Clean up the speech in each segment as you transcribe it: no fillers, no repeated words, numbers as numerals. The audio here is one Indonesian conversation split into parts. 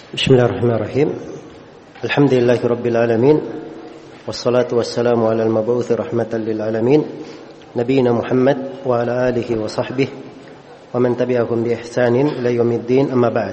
Bismillahirrahmanirrahim. Alhamdulillahirabbil alamin. Wassalatu wassalamu ala al-mab'uts rahmatan lil alamin, nabiyina Muhammad wa ala alihi wa sahbihi wa man tabi'ahum bi ihsanin ila yaumiddin, amma ba'd.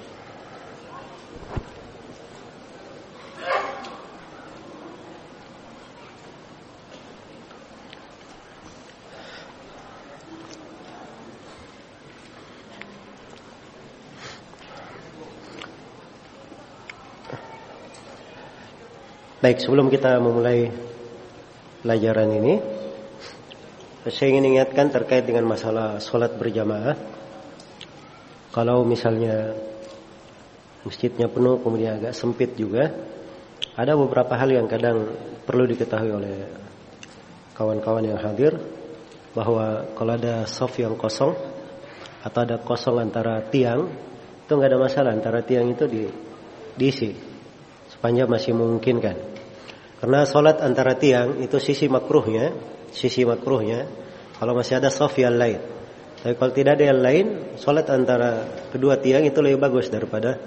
Baik, sebelum kita memulai pelajaran ini, saya ingin ingatkan terkait dengan masalah sholat berjamaah. Kalau misalnya masjidnya penuh, kemudian agak sempit juga, ada beberapa hal yang kadang perlu diketahui oleh kawan-kawan yang hadir, bahwa kalau ada shaf yang kosong atau ada kosong antara tiang, itu nggak ada masalah, antara tiang itu diisi sepanjang masih memungkinkan. Karena sholat antara tiang itu sisi makruhnya kalau masih ada shaf yang lain. Tapi kalau tidak ada yang lain, sholat antara kedua tiang itu lebih bagus daripada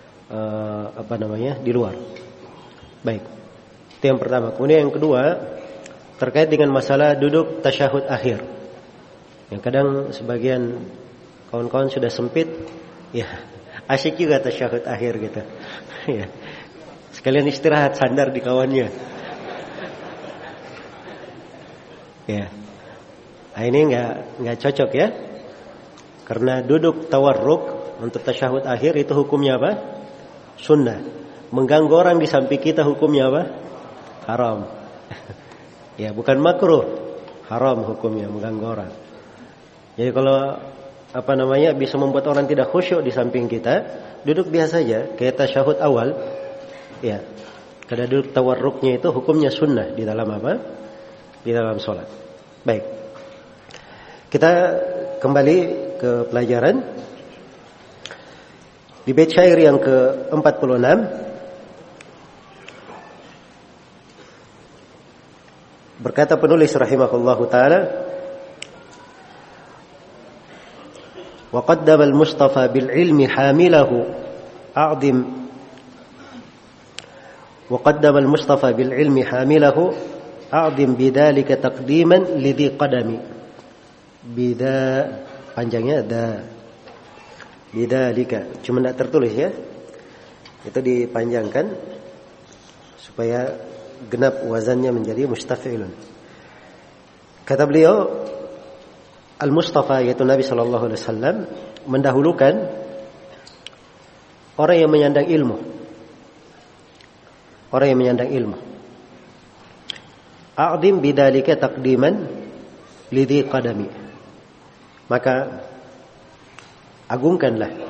di luar. Baik, itu yang pertama. Kemudian yang kedua, terkait dengan masalah duduk tasyahud akhir, yang kadang sebagian kawan-kawan sudah sempit, ya asyik juga tasyahud akhir gitu. Ya, sekalian istirahat, sandar di kawannya. Ya, nah, ini nggak cocok ya, karena duduk tawarruk untuk tasyahud akhir itu hukumnya apa? Sunnah. Mengganggu orang di samping kita hukumnya apa? Haram. Ya, bukan makruh, haram hukumnya mengganggu orang. Jadi kalau bisa membuat orang tidak khusyuk di samping kita, duduk biasa saja kayak tasyahud awal. Ya, karena duduk tawarruknya itu hukumnya sunnah di dalam apa? Di dalam sholat. Baik, kita kembali ke pelajaran. Di bait syair yang ke-46, berkata penulis rahimahullahu ta'ala, wa qaddama al-Mustafa bil ilmi hamilahu a'dim. وقدم المصطفى بالعلم حامله أعظم بذلك تقديما لذي قدم. Bida panjangnya da. Bidzalika cuma tidak tertulis ya. Itu dipanjangkan supaya genap wazannya menjadi mustaf'ilun. Kata beliau, Al-Mustafa yaitu Nabi sallallahu alaihi wasallam mendahulukan orang yang menyandang ilmu. Orang yang menyandang ilmu. A'dim bidzalika taqdiman lidhi qadami. Maka agungkanlah.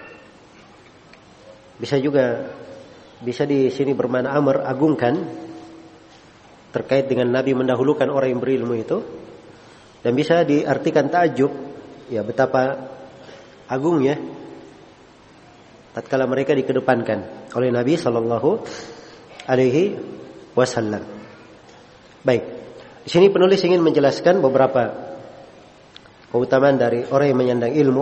Bisa di sini bermakna amr, agungkan, terkait dengan Nabi mendahulukan orang yang berilmu itu, dan bisa diartikan ta'ajub, ya betapa agungnya tatkala mereka dikedepankan oleh Nabi sallallahu alaihi wasallam. Baik, di sini penulis ingin menjelaskan beberapa keutamaan dari orang yang menyandang ilmu.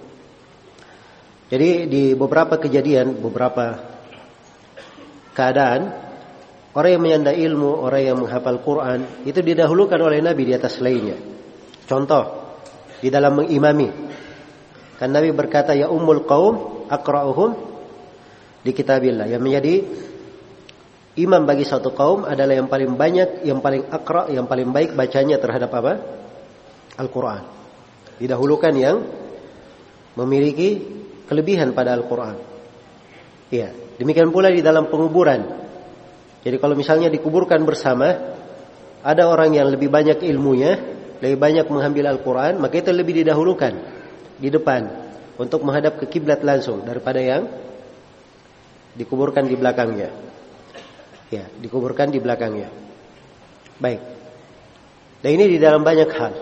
Jadi di beberapa kejadian, beberapa keadaan, orang yang menyandang ilmu, orang yang menghafal Quran itu didahulukan oleh Nabi di atas lainnya. Contoh, di dalam mengimami, kan Nabi berkata, ya ummul qaum aqra'uhum di kitabillah. Yang menjadi imam bagi satu kaum adalah yang paling banyak, yang paling aqra, yang paling baik bacanya terhadap apa? Al-Quran. Didahulukan yang memiliki kelebihan pada Al-Quran. Ya, demikian pula di dalam penguburan. Jadi kalau misalnya dikuburkan bersama, ada orang yang lebih banyak ilmunya, lebih banyak mengambil Al-Quran, maka itu lebih didahulukan di depan untuk menghadap ke kiblat langsung daripada yang dikuburkan di belakangnya. Ya, dikuburkan di belakangnya. Baik. Dan ini di dalam banyak hal.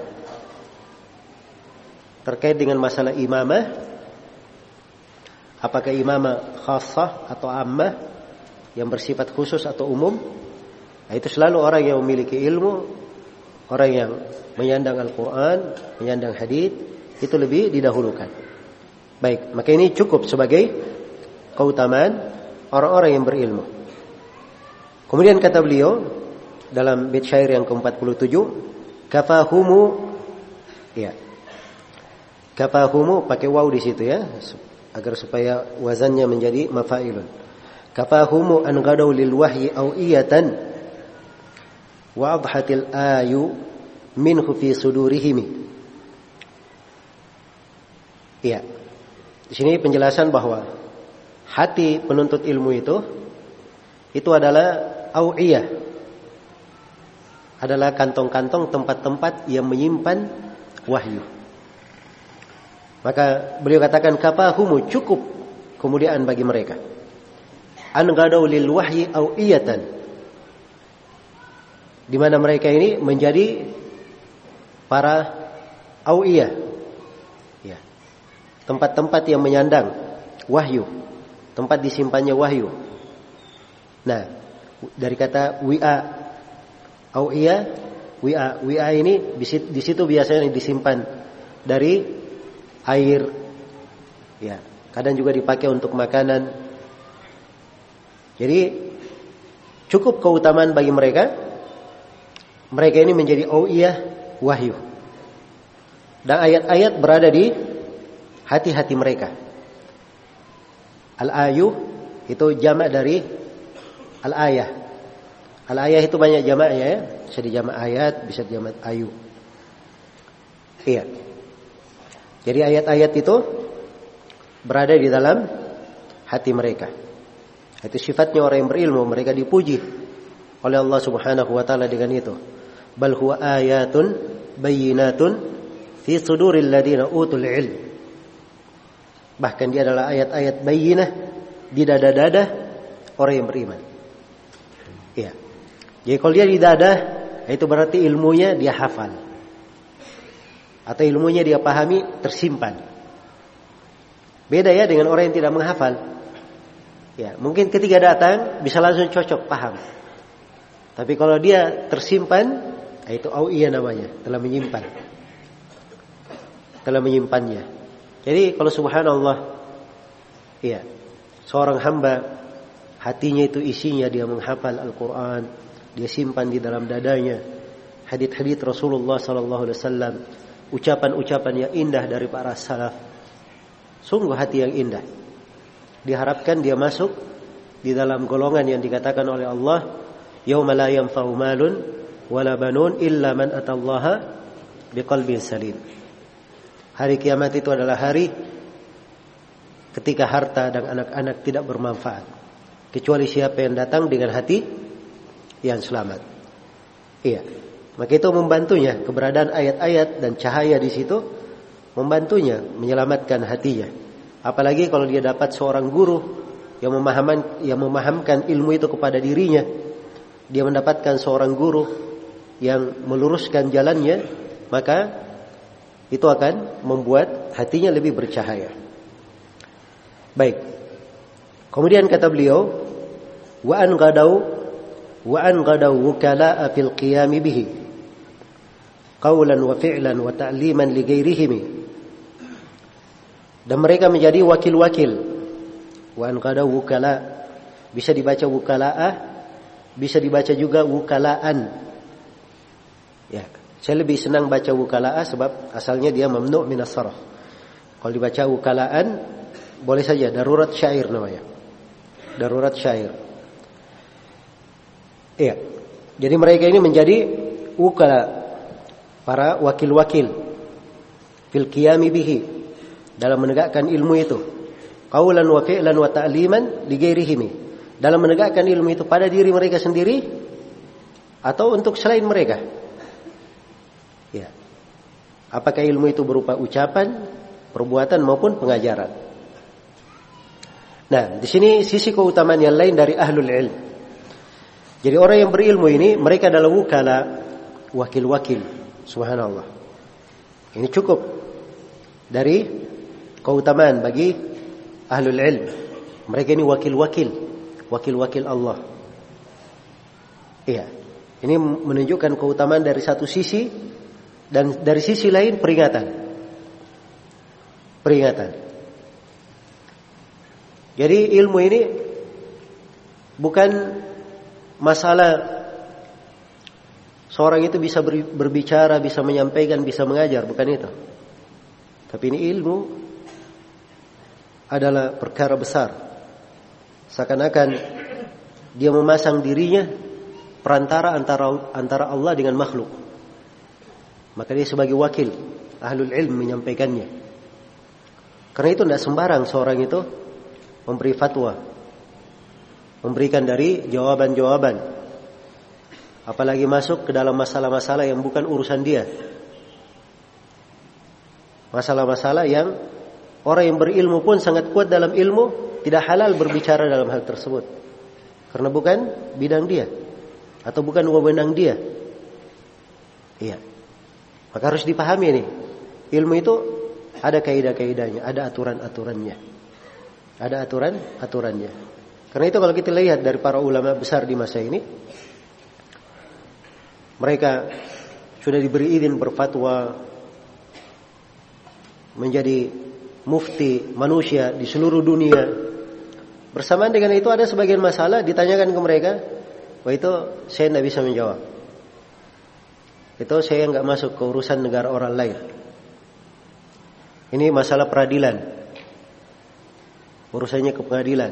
Terkait dengan masalah imamah, apakah imamah khassah atau ammah, yang bersifat khusus atau umum? Nah, itu selalu orang yang memiliki ilmu, orang yang menyandang Al-Quran, menyandang hadits, itu lebih didahulukan. Baik, maka ini cukup sebagai keutamaan orang-orang yang berilmu. Kemudian kata beliau dalam bait syair yang ke-47, kafahumu, ya. Kafahumu pakai waw di situ ya, agar supaya wazannya menjadi mafailun. Kafahumu an ghadaw lil wahyi awiyatan wa adhatil ayu minhu fi sudurihim. Iya. Di sini penjelasan bahwa hati penuntut ilmu itu adalah awiyah, adalah kantong-kantong, tempat-tempat yang menyimpan wahyu. Maka beliau katakan kafahumu, cukup kemuliaan bagi mereka. An ghadaw lil wahyi awiyatan, di mana mereka ini menjadi para awiyah, ya, tempat-tempat yang menyandang wahyu, tempat disimpannya wahyu. Nah, dari kata wi'a, awiyah, wi'a ini di situ biasanya disimpan dari air, ya, kadang juga dipakai untuk makanan. Jadi cukup keutamaan bagi mereka. Mereka ini menjadi awiyah wahyu, dan ayat-ayat berada di hati-hati mereka. Al-ayu itu jamak dari al-ayah. Al-ayah itu banyak jamaknya ya. Bisa dijamak ayat, bisa dijamak ayu. Iya. Jadi ayat-ayat itu berada di dalam hati mereka. Itu sifatnya orang yang berilmu, mereka dipuji oleh Allah Subhanahu wa taala dengan itu. Bal huwa ayatun bayyinatun fi suduril ladina utul ilm. Bahkan dia adalah ayat-ayat bayyinah di dada-dada orang yang beriman. Iya. Jadi kalau dia di dada, itu berarti ilmunya dia hafal, atau ilmunya dia pahami, tersimpan. Beda ya dengan orang yang tidak menghafal. Ya, mungkin ketika datang bisa langsung cocok, paham. Tapi kalau dia tersimpan, itu awiyah namanya, telah menyimpan. Telah menyimpannya. Jadi kalau subhanallah, ya, seorang hamba hatinya itu isinya dia menghafal Al-Quran, dia simpan di dalam dadanya hadits-hadits Rasulullah sallallahu alaihi wasallam, ucapan-ucapan yang indah dari para salaf. Sungguh hati yang indah. Diharapkan dia masuk di dalam golongan yang dikatakan oleh Allah, yauma la yanfa'u malun wala banun illa man atallaha biqalbin salim. Hari kiamat itu adalah hari ketika harta dan anak-anak tidak bermanfaat, kecuali siapa yang datang dengan hati yang selamat. Iya. Maka itu membantunya, keberadaan ayat-ayat dan cahaya di situ membantunya menyelamatkan hatinya. Apalagi kalau dia dapat seorang guru yang memahamkan ilmu itu kepada dirinya, dia mendapatkan seorang guru yang meluruskan jalannya, maka itu akan membuat hatinya lebih bercahaya. Baik. Kemudian kata beliau, wa an ghadaw wukala'a fil qiyam bihi qawlan wa fi'lan wa ta'liman li ghairihim. Dan mereka menjadi wakil-wakil. Wa an ghadaw wukala, bisa dibaca wukala'ah, bisa dibaca juga wukala'an. Ya, saya lebih senang baca wukala'ah sebab asalnya dia mamnu' min as-sarf. Kalau dibaca wukala'an boleh saja, darurat syair namanya. Darurat syair. Iya. Jadi mereka ini menjadi wukala, para wakil-wakil fil qiyami bihi, dalam menegakkan ilmu itu. Qaulan wa fi'lan wa ta'liman li ghairihim, dalam menegakkan ilmu itu pada diri mereka sendiri atau untuk selain mereka. Ya. Apakah ilmu itu berupa ucapan, perbuatan maupun pengajaran. Nah, di sini sisi keutamaan yang lain dari ahlul ilm. Jadi orang yang berilmu ini mereka adalah wukala, wakil-wakil. Subhanallah. Ini cukup dari keutamaan bagi ahlul ilm. Mereka ini wakil-wakil Allah. Iya. Ini menunjukkan keutamaan dari satu sisi, dan dari sisi lain peringatan. Jadi ilmu ini bukan masalah seorang itu bisa berbicara, bisa menyampaikan, bisa mengajar, bukan itu. Tapi ini ilmu adalah perkara besar. Seakan-akan dia memasang dirinya perantara antara Allah dengan makhluk. Maka dia sebagai wakil ahlul ilm menyampaikannya. Karena itu tidak sembarang seorang itu memberi fatwa, memberikan dari jawaban-jawaban, apalagi masuk ke dalam masalah-masalah yang bukan urusan dia. Masalah-masalah yang orang yang berilmu pun sangat kuat dalam ilmu, tidak halal berbicara dalam hal tersebut. Karena bukan bidang dia atau bukan wewenang dia. Iya. Maka harus dipahami ini. Ilmu itu ada kaidah-kaidahnya, ada aturan-aturannya. Ada aturan-aturannya. Karena itu kalau kita lihat dari para ulama besar di masa ini, mereka sudah diberi izin berfatwa, menjadi mufti manusia di seluruh dunia. Bersamaan dengan itu ada sebagian masalah ditanyakan ke mereka, wah itu saya tidak bisa menjawab. Itu saya nggak masuk ke urusan negara orang lain. Ini masalah peradilan. Urusannya ke pengadilan.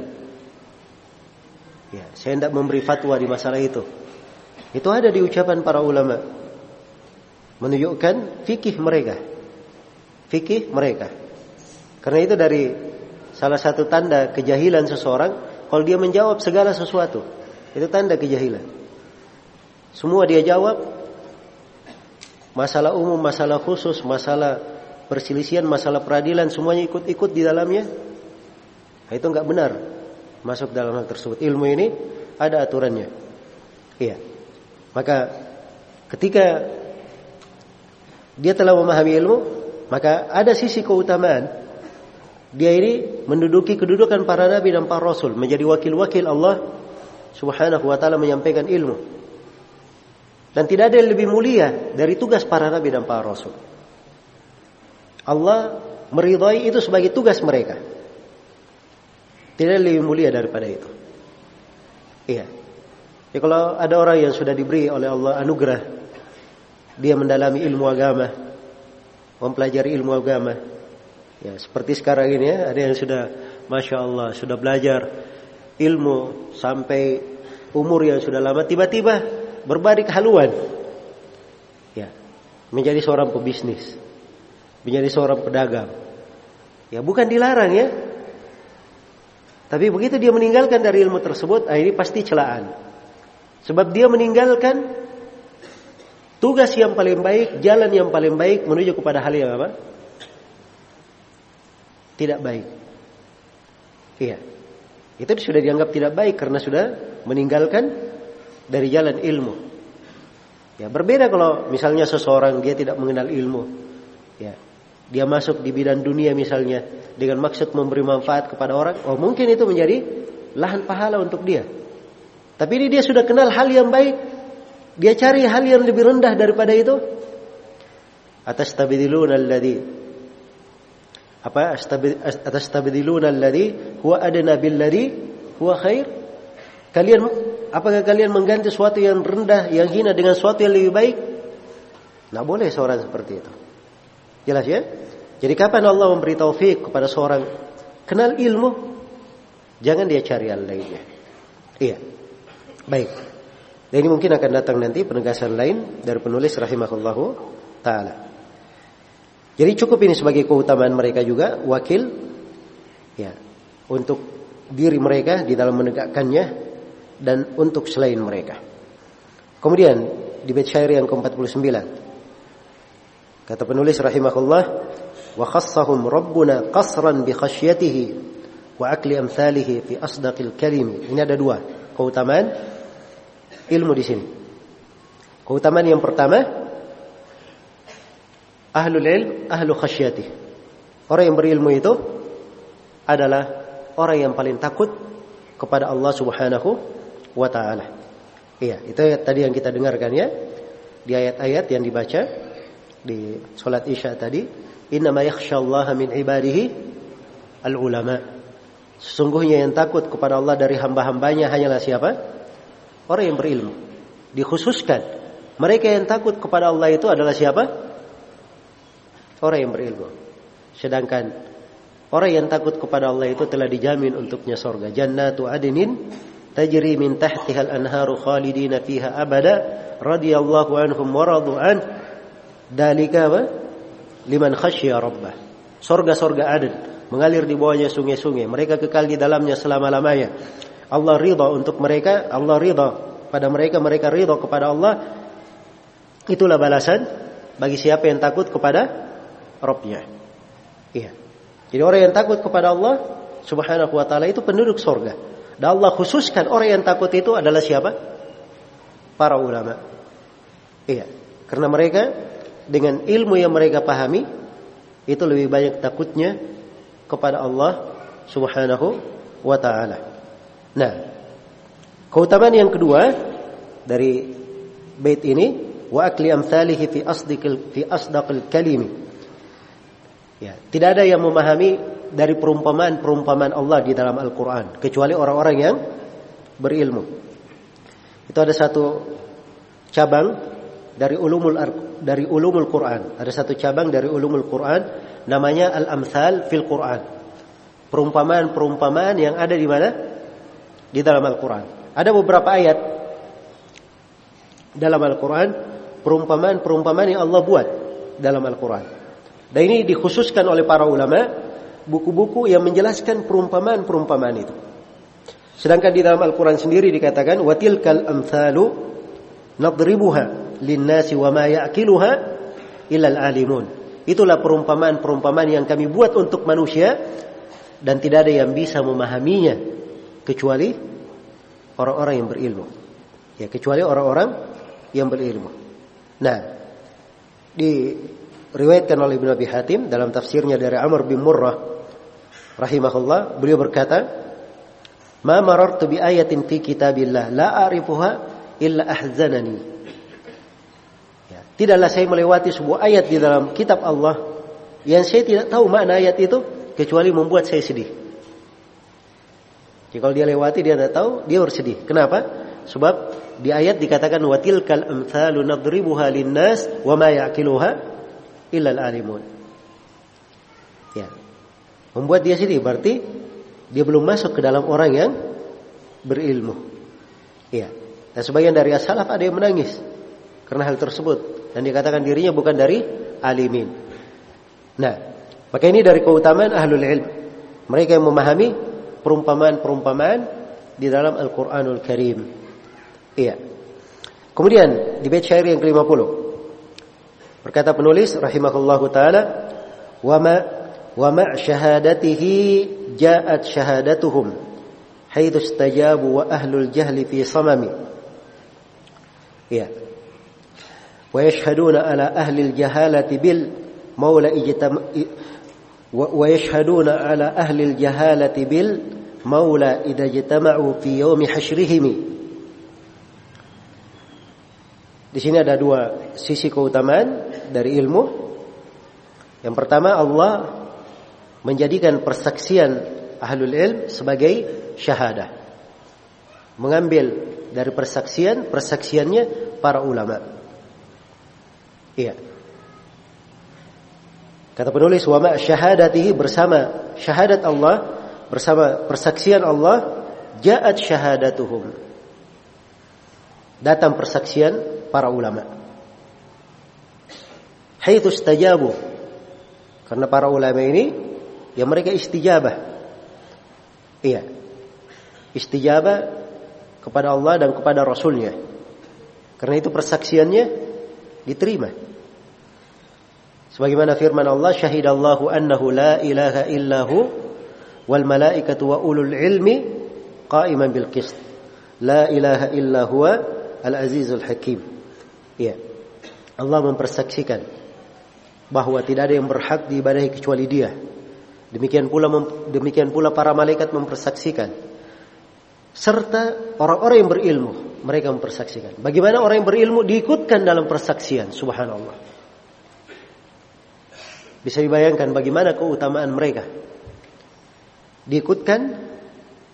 Ya, saya tidak memberi fatwa di masalah itu. Itu ada di ucapan para ulama. Menunjukkan fikih mereka. Fikih mereka. Karena itu dari salah satu tanda kejahilan seseorang, kalau dia menjawab segala sesuatu, itu tanda kejahilan. Semua dia jawab, masalah umum, masalah khusus, masalah perselisihan, masalah peradilan, semuanya ikut-ikut di dalamnya. Nah, itu enggak benar masuk dalam hal tersebut. Ilmu ini ada aturannya. Iya. Maka ketika dia telah memahami ilmu, maka ada sisi keutamaan. Dia ini menduduki kedudukan para nabi dan para rasul, menjadi wakil-wakil Allah Subhanahu wa taala menyampaikan ilmu. Dan tidak ada yang lebih mulia dari tugas para nabi dan para rasul. Allah meridhai itu sebagai tugas mereka. Tidak ada lebih mulia daripada itu. Iya. Ya, kalau ada orang yang sudah diberi oleh Allah anugerah, dia mendalami ilmu agama, mempelajari ilmu agama. Ya, seperti sekarang ini ya, ada yang sudah, masya Allah, sudah belajar ilmu sampai umur yang sudah lama, tiba-tiba berbalik haluan. Ya, menjadi seorang pebisnis, menjadi seorang pedagang. Ya, bukan dilarang ya. Tapi begitu dia meninggalkan dari ilmu tersebut, ini pasti celaan. Sebab dia meninggalkan tugas yang paling baik, jalan yang paling baik menuju kepada hal yang apa? Tidak baik. Iya. Itu sudah dianggap tidak baik karena sudah meninggalkan dari jalan ilmu. Ya, berbeda kalau misalnya seseorang dia tidak mengenal ilmu. Ya. Dia masuk di bidang dunia misalnya dengan maksud memberi manfaat kepada orang, oh mungkin itu menjadi lahan pahala untuk dia. Tapi ini dia sudah kenal hal yang baik, dia cari hal yang lebih rendah daripada itu. Atastabdiluna alladhi huwa adna billadhi huwa khair? Apakah kalian mengganti sesuatu yang rendah, yang hina dengan sesuatu yang lebih baik? Nah, boleh seorang seperti itu. Jelas ya? Jadi kapan Allah memberi taufik kepada seorang kenal ilmu, jangan dia cari hal lainnya. Iya. Baik. Dan ini mungkin akan datang nanti penegasan lain dari penulis rahimahullahu ta'ala. Jadi cukup ini sebagai keutamaan mereka juga, wakil ya, untuk diri mereka di dalam menegakkannya dan untuk selain mereka. Kemudian di bait syair yang ke-49 kata penulis rahimahullah, wa khassahum rabbuna qasran bi khasyatihi wa akli amthalihi fi asdaqil kalim. Ini ada dua keutamaan ilmu di sini. Keutamaan yang pertama, ahlul ilm, ahlu khasyatih. Orang yang berilmu itu adalah orang yang paling takut kepada Allah Subhanahu wa taala. Iya, itu ayat tadi yang kita dengarkan ya. Di ayat-ayat yang dibaca di salat Isya tadi, innama yakhsyallaha min ibadihi al-ulama. Sesungguhnya yang takut kepada Allah dari hamba-hambanya hanyalah siapa? Orang yang berilmu. Dikhususkan, mereka yang takut kepada Allah itu adalah siapa? Orang yang berilmu. Sedangkan orang yang takut kepada Allah itu telah dijamin untuknya surga. Jannatu adnin tajri min tahtiha al-anharu khalidina fiha abada radhiyallahu anhum wa radu an. Dalika apa? Liman khasyiya rabbah. Surga-surga Aden mengalir di bawahnya sungai-sungai. Mereka kekal di dalamnya selama-lamanya. Allah ridha untuk mereka, Allah ridha pada mereka, mereka ridha kepada Allah. Itulah balasan bagi siapa yang takut kepada Rabbnya. Iya. Jadi orang yang takut kepada Allah Subhanahu wa taala itu penduduk surga. Dan Allah khususkan orang yang takut itu adalah siapa? Para ulama. Iya. Karena mereka dengan ilmu yang mereka pahami itu lebih banyak takutnya kepada Allah Subhanahu wa taala. Nah, keutamaan yang kedua dari bait ini, wa akli amsalihi fi asdaqil kalimi. Ya, tidak ada yang memahami dari perumpamaan Allah di dalam Al-Qur'an kecuali orang-orang yang berilmu. Itu ada satu cabang dari ulumul Quran. Ada satu cabang dari ulumul Quran namanya al-amsal fil Quran. Perumpamaan-perumpamaan yang ada di mana? Di dalam Al-Quran. Ada beberapa ayat dalam Al-Quran, perumpamaan-perumpamaan yang Allah buat dalam Al-Quran. Dan ini dikhususkan oleh para ulama, buku-buku yang menjelaskan perumpamaan-perumpamaan itu. Sedangkan di dalam Al-Quran sendiri dikatakan, وَتِلْكَ الْأَمْثَالُ نَضْرِبُهَا لِلنَّاسِ وَمَا يَأْكِلُهَا إِلَّا الْعَالِمُونَ. Itulah perumpamaan-perumpamaan yang kami buat untuk manusia dan tidak ada yang bisa memahaminya kecuali orang-orang yang berilmu. Ya, kecuali orang-orang yang berilmu. Nah, diriwayatkan oleh Ibnu Abi Hatim dalam tafsirnya dari Amr bin Murrah rahimahullah, beliau berkata, "Ma marartu bi ayatin fi kitabillah la a'rifuha illa ahzanani." Tidaklah saya melewati sebuah ayat di dalam kitab Allah yang saya tidak tahu makna ayat itu kecuali membuat saya sedih. Jadi kalau dia lewati dia tidak tahu, dia bersedih. Kenapa? Sebab di ayat dikatakan wa tilkal amthalu nadribuha linnas wa ma ya'qiluha illa al-alimun. Ya. Membuat dia sedih berarti dia belum masuk ke dalam orang yang berilmu. Ya. Dan sebagian dari as-salaf ada yang menangis karena hal tersebut. Dan dikatakan dirinya bukan dari alimin. Nah, maka ini dari keutamaan ahlul ilm. Mereka yang memahami perumpamaan-perumpamaan di dalam Al-Quranul Karim. Iya. Kemudian di bait syair yang ke-50. Berkata penulis rahimahullahu taala, "Wa ma syahadatihi ja'at syahadatuhum haitsu istajabu wa ahlul jahli fi samami." Iya. ويشهدون على أهل الجهالة بالمولى ويشهدون على أهل الجهالة بالمولى إذا اجتمعوا في يوم حشرهم. Di sini ada dua sisi keutamaan dari ilmu. Yang pertama, Allah menjadikan persaksian ahlul ilm sebagai syahadah. Mengambil dari persaksiannya para ulama. Iya. Kata penulis, wa ma syahadatihi, bersama syahadat Allah, bersama persaksian Allah, ja'at syahadatuhum. Datang persaksian para ulama. Haitsu istajabu. Karena para ulama ini yang mereka istijabah. Iya. Istijabah kepada Allah dan kepada Rasulnya. Karena itu persaksiannya diterima. Sebagaimana firman Allah, syahidallahu annahu la ilaha illahu wal malaikatu wa ulul ilmi qa'iman bil qist. La ilaha illa huwa al-azizul hakim. Ya. Allah mempersaksikan bahwa tidak ada yang berhak diibadahi kecuali Dia. Demikian pula para malaikat mempersaksikan. Serta orang-orang yang berilmu, mereka mempersaksikan. Bagaimana orang yang berilmu diikutkan dalam persaksian, subhanallah. Bisa dibayangkan bagaimana keutamaan mereka. Diikutkan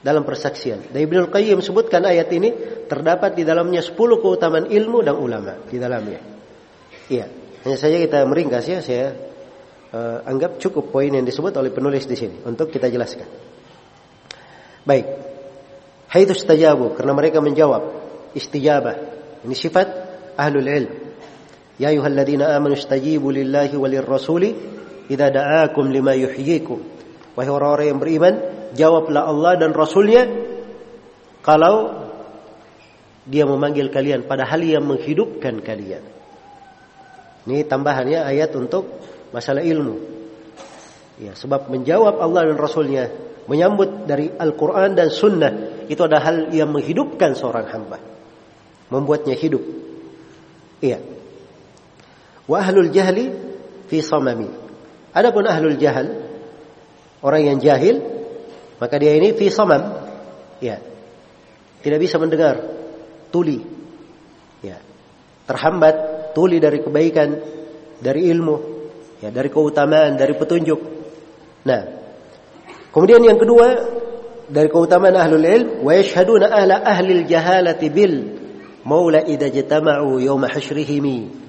dalam persaksian. Dan Ibnu Qayyim sebutkan ayat ini terdapat di dalamnya 10 keutamaan ilmu dan ulama di dalamnya. Iya, hanya saja kita meringkas ya, saya anggap cukup poin yang disebut oleh penulis di sini untuk kita jelaskan. Baik. Haitsu istajabu, karena mereka menjawab. Istijabah. Ini sifat ahlul ilm. Ya ayyuhalladzina amanu istajibu lillahi walir rasuli idza da'akum lima yuhyikum. Wahai orang-orang yang beriman, jawablah Allah dan Rasulnya kalau dia memanggil kalian pada hal yang menghidupkan kalian. Ini tambahannya ayat untuk masalah ilmu. Ya, sebab menjawab Allah dan Rasulnya, menyambut dari Al-Quran dan Sunnah, itu adalah hal yang menghidupkan seorang hamba, membuatnya hidup. Iya. Wa ahlul jahli fi samami. Adapun ahlul jahal, orang yang jahil, maka dia ini fi samam, ya, tidak bisa mendengar, tuli, ya, terhambat, tuli dari kebaikan, dari ilmu, ya, dari keutamaan, dari petunjuk. Nah, kemudian yang kedua dari keutamaan ahlul ilm, wa yashhaduna ahlil jahalati bil maula idza jatama'u yawma hasyrihim.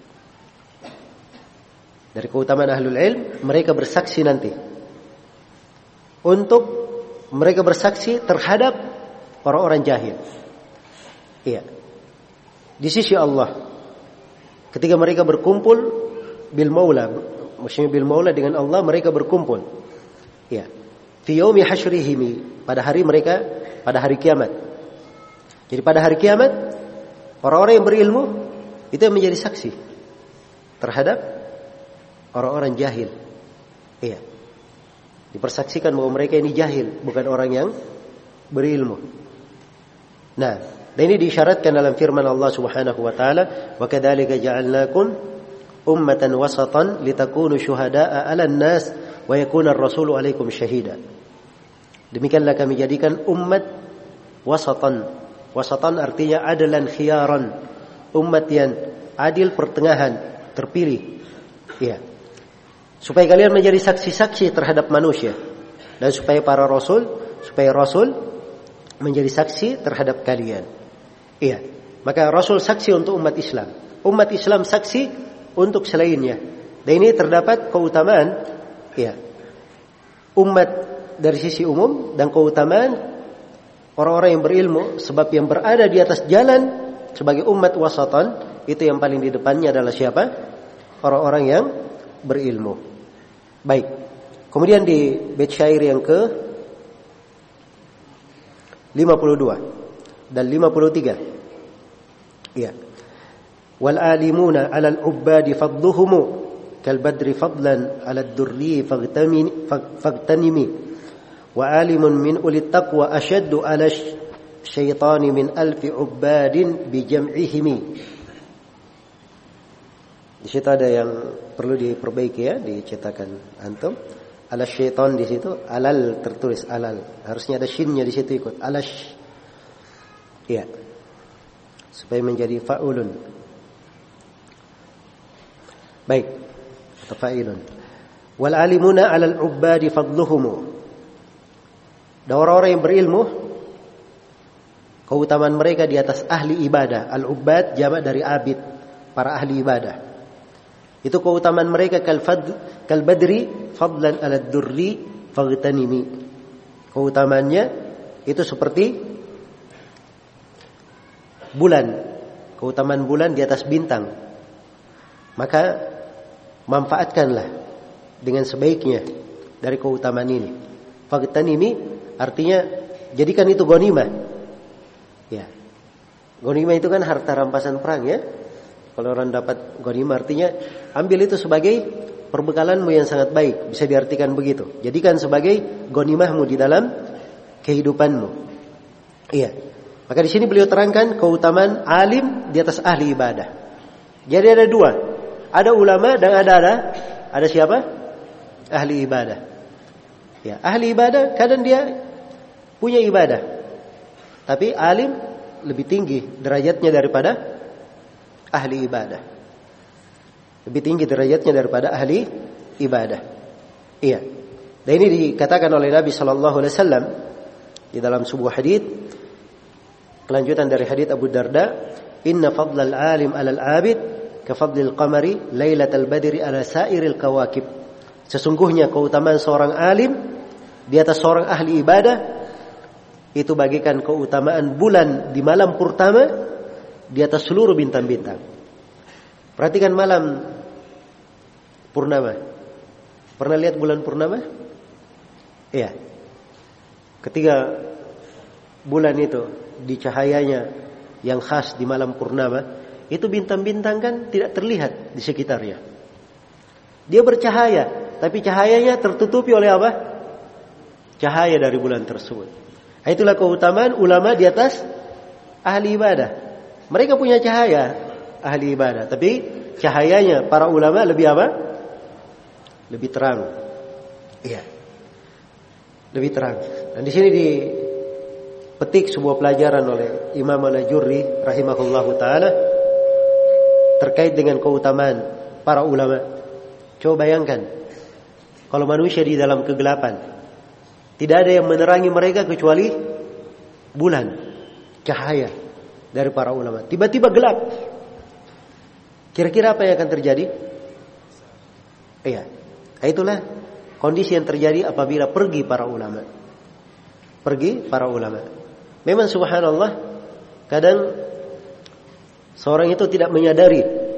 Dari keutamaan ahlul ilm, mereka bersaksi nanti untuk mereka bersaksi terhadap orang-orang jahil. Iya. Di sisi Allah, ketika mereka berkumpul bil maula, maksudnya bil maula dengan Allah, mereka berkumpul. Iya. Fi yaumi hasyrihim, pada hari mereka, pada hari kiamat. Jadi pada hari kiamat, orang-orang yang berilmu itu yang menjadi saksi terhadap orang-orang jahil. Iya. Dipersaksikan bahwa mereka ini jahil, bukan orang yang berilmu. Nah, dan ini diisyaratkan dalam firman Allah Subhanahu wa taala, "Wa kadzalika ja'alnakum ummatan wasatan litakunu syuhada'a 'alan nas wa yakuna ar-rasulu 'alaikum syahida." Demikianlah kami jadikan umat wasatan. Wasatan artinya adalan khiyaran, umat yang adil, pertengahan, terpilih. Iya. Supaya kalian menjadi saksi-saksi terhadap manusia, dan supaya Rasul menjadi saksi terhadap kalian. Iya. Maka Rasul saksi untuk umat Islam, umat Islam saksi untuk selainnya. Dan ini terdapat keutamaan, iya, umat dari sisi umum dan keutamaan orang-orang yang berilmu, sebab yang berada di atas jalan sebagai umat wasatan itu yang paling di depannya adalah siapa? Orang-orang yang berilmu. Baik. Kemudian di bait syair yang ke 52 dan 53. Ya. Wal alimuna 'alal 'ubbadi fadluhum kal badri fadlan 'alad durri fagtanimi wa alimun min ulit taqwa ashaddu 'ala syaitani min alfi 'ubbadin bi jam'ihim. Di situ ada yang perlu diperbaiki ya, dicetakan antum. Ala syaitan di situ alal tertulis alal. Harusnya ada shinnya di situ ikut. Alash. Ya. Supaya menjadi fa'ulun. Baik. Atau fa'ilun. Wal alimuna 'alal 'ubbadi fadluhum. Dan orang-orang yang berilmu, keutamaan mereka di atas ahli ibadah. Al-ubbad jamak dari abid, para ahli ibadah. Itu keutamaan mereka kal badri fadlan 'ala durri faghtanimi. Keutamaannya itu seperti bulan, keutamaan bulan di atas bintang. Maka manfaatkanlah dengan sebaiknya dari keutamaan ini. Faghtanimi artinya jadikan itu ghanimah. Ya. Ghanimah itu kan harta rampasan perang ya. Kalau orang dapat ghanimah artinya ambil itu sebagai perbekalanmu yang sangat baik, bisa diartikan begitu. Jadikan sebagai ghanimahmu di dalam kehidupanmu. Iya. Maka di sini beliau terangkan keutamaan alim di atas ahli ibadah. Jadi ada dua, ada ulama dan ada siapa? Ahli ibadah. Ya, ahli ibadah kadang dia punya ibadah, tapi alim lebih tinggi derajatnya daripada ahli ibadah. Lebih tinggi derajatnya daripada ahli ibadah. Iya. Dan ini dikatakan oleh Nabi sallallahu alaihi wasallam di dalam sebuah hadits, kelanjutan dari hadits Abu Darda, inna fadlal alim 'alal 'abid ka fadlil qamari lailatal badri 'ala sairil kawakib. Sesungguhnya keutamaan seorang alim di atas seorang ahli ibadah itu bagikan keutamaan bulan di malam purnama di atas seluruh bintang-bintang. Perhatikan malam purnama. Pernah lihat bulan purnama? Iya. Ketika bulan itu di cahayanya yang khas di malam purnama, itu bintang-bintang kan tidak terlihat di sekitarnya. Dia bercahaya, tapi cahayanya tertutupi oleh apa? Cahaya dari bulan tersebut. Itulah keutamaan ulama di atas ahli ibadah. Mereka punya cahaya ahli ibadah, tapi cahayanya para ulama lebih apa? Lebih terang. Iya. Lebih terang. Dan di sini dipetik sebuah pelajaran oleh Imam Al-Ajurri rahimahullahu taala terkait dengan keutamaan para ulama. Coba bayangkan kalau manusia di dalam kegelapan, tidak ada yang menerangi mereka kecuali bulan, cahaya dari para ulama. Tiba-tiba gelap. Kira-kira apa yang akan terjadi? Iya. Itulah kondisi yang terjadi apabila pergi para ulama. Pergi para ulama. Memang subhanallah, kadang seorang itu tidak menyadari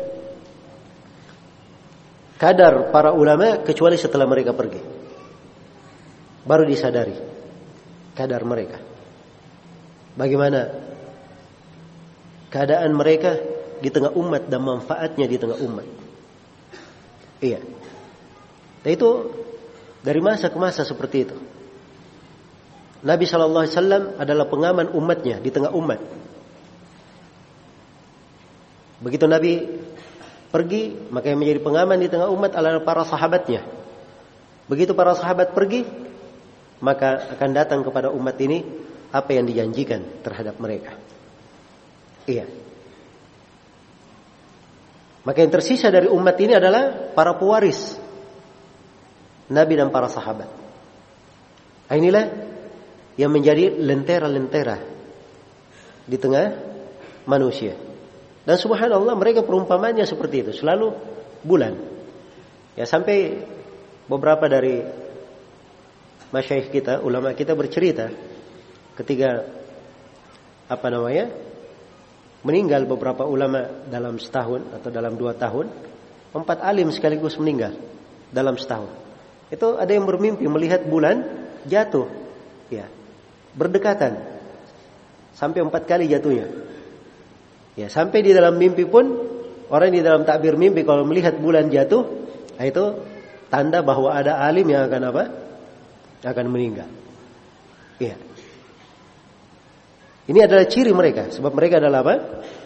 kadar para ulama kecuali setelah mereka pergi. Baru disadari kadar mereka. Bagaimana keadaan mereka di tengah umat dan manfaatnya di tengah umat. Iya. Dan itu dari masa ke masa seperti itu. Nabi SAW adalah pengaman umatnya di tengah umat. Begitu Nabi pergi, maka yang menjadi pengaman di tengah umat adalah para sahabatnya. Begitu para sahabat pergi, maka akan datang kepada umat ini apa yang dijanjikan terhadap mereka. Iya. Maka yang tersisa dari umat ini adalah para pewaris Nabi dan para sahabat. Inilah yang menjadi lentera-lentera di tengah manusia. Dan subhanallah mereka perumpamannya seperti itu, selalu bulan. Ya, sampai beberapa dari masyayikh kita, ulama kita bercerita ketika meninggal beberapa ulama dalam setahun atau dalam 2 tahun, 4 alim sekaligus meninggal dalam setahun. Itu ada yang bermimpi melihat bulan jatuh, ya, berdekatan sampai 4 kali jatuhnya. Ya, sampai di dalam mimpi pun orang di dalam takbir mimpi kalau melihat bulan jatuh, itu tanda bahwa ada alim yang akan apa? Akan meninggal. Iya. Ini adalah ciri mereka, sebab mereka adalah apa?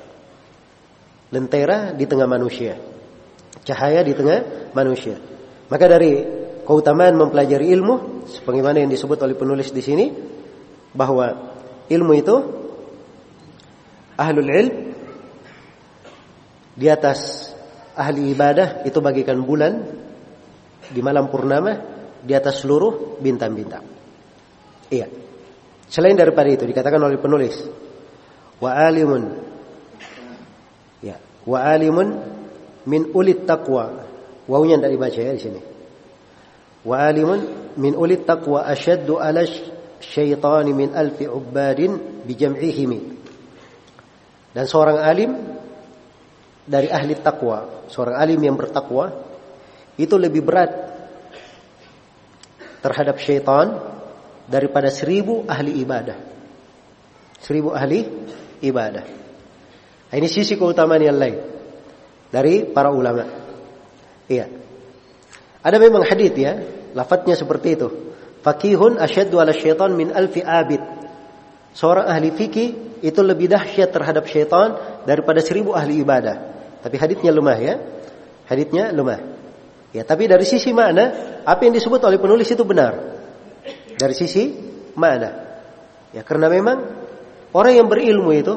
Lentera di tengah manusia, cahaya di tengah manusia. Maka dari keutamaan mempelajari ilmu, sebagaimana yang disebut oleh penulis di sini, bahwa ilmu itu ahlul ilm di atas ahli ibadah itu bagikan bulan di malam purnama di atas seluruh bintang-bintang. Iya. Selain daripada itu dikatakan oleh penulis wa alimun min ulit taqwa. Wawunya tidak dibaca ya di sini. Wa alimun min ulit taqwa ashaddu ala syaitani min alfi ubbadin bi jam'ihim. Dan seorang alim dari ahli takwa, seorang alim yang bertakwa itu lebih berat terhadap syaitan daripada 1000 ahli ibadah. 1000 ahli ibadah. Ini sisi keutamaan yang lain dari para ulama. Iya. Ada memang hadits ya, lafadznya seperti itu. Faqihun asyaddu 'ala syaitan min alfi abid. Seorang ahli fikih itu lebih dahsyat terhadap syaitan daripada 1000 ahli ibadah. Tapi haditsnya lemah ya. Haditsnya lemah. Ya, tapi dari sisi makna apa yang disebut oleh penulis itu benar. Dari sisi makna. Ya, karena memang orang yang berilmu itu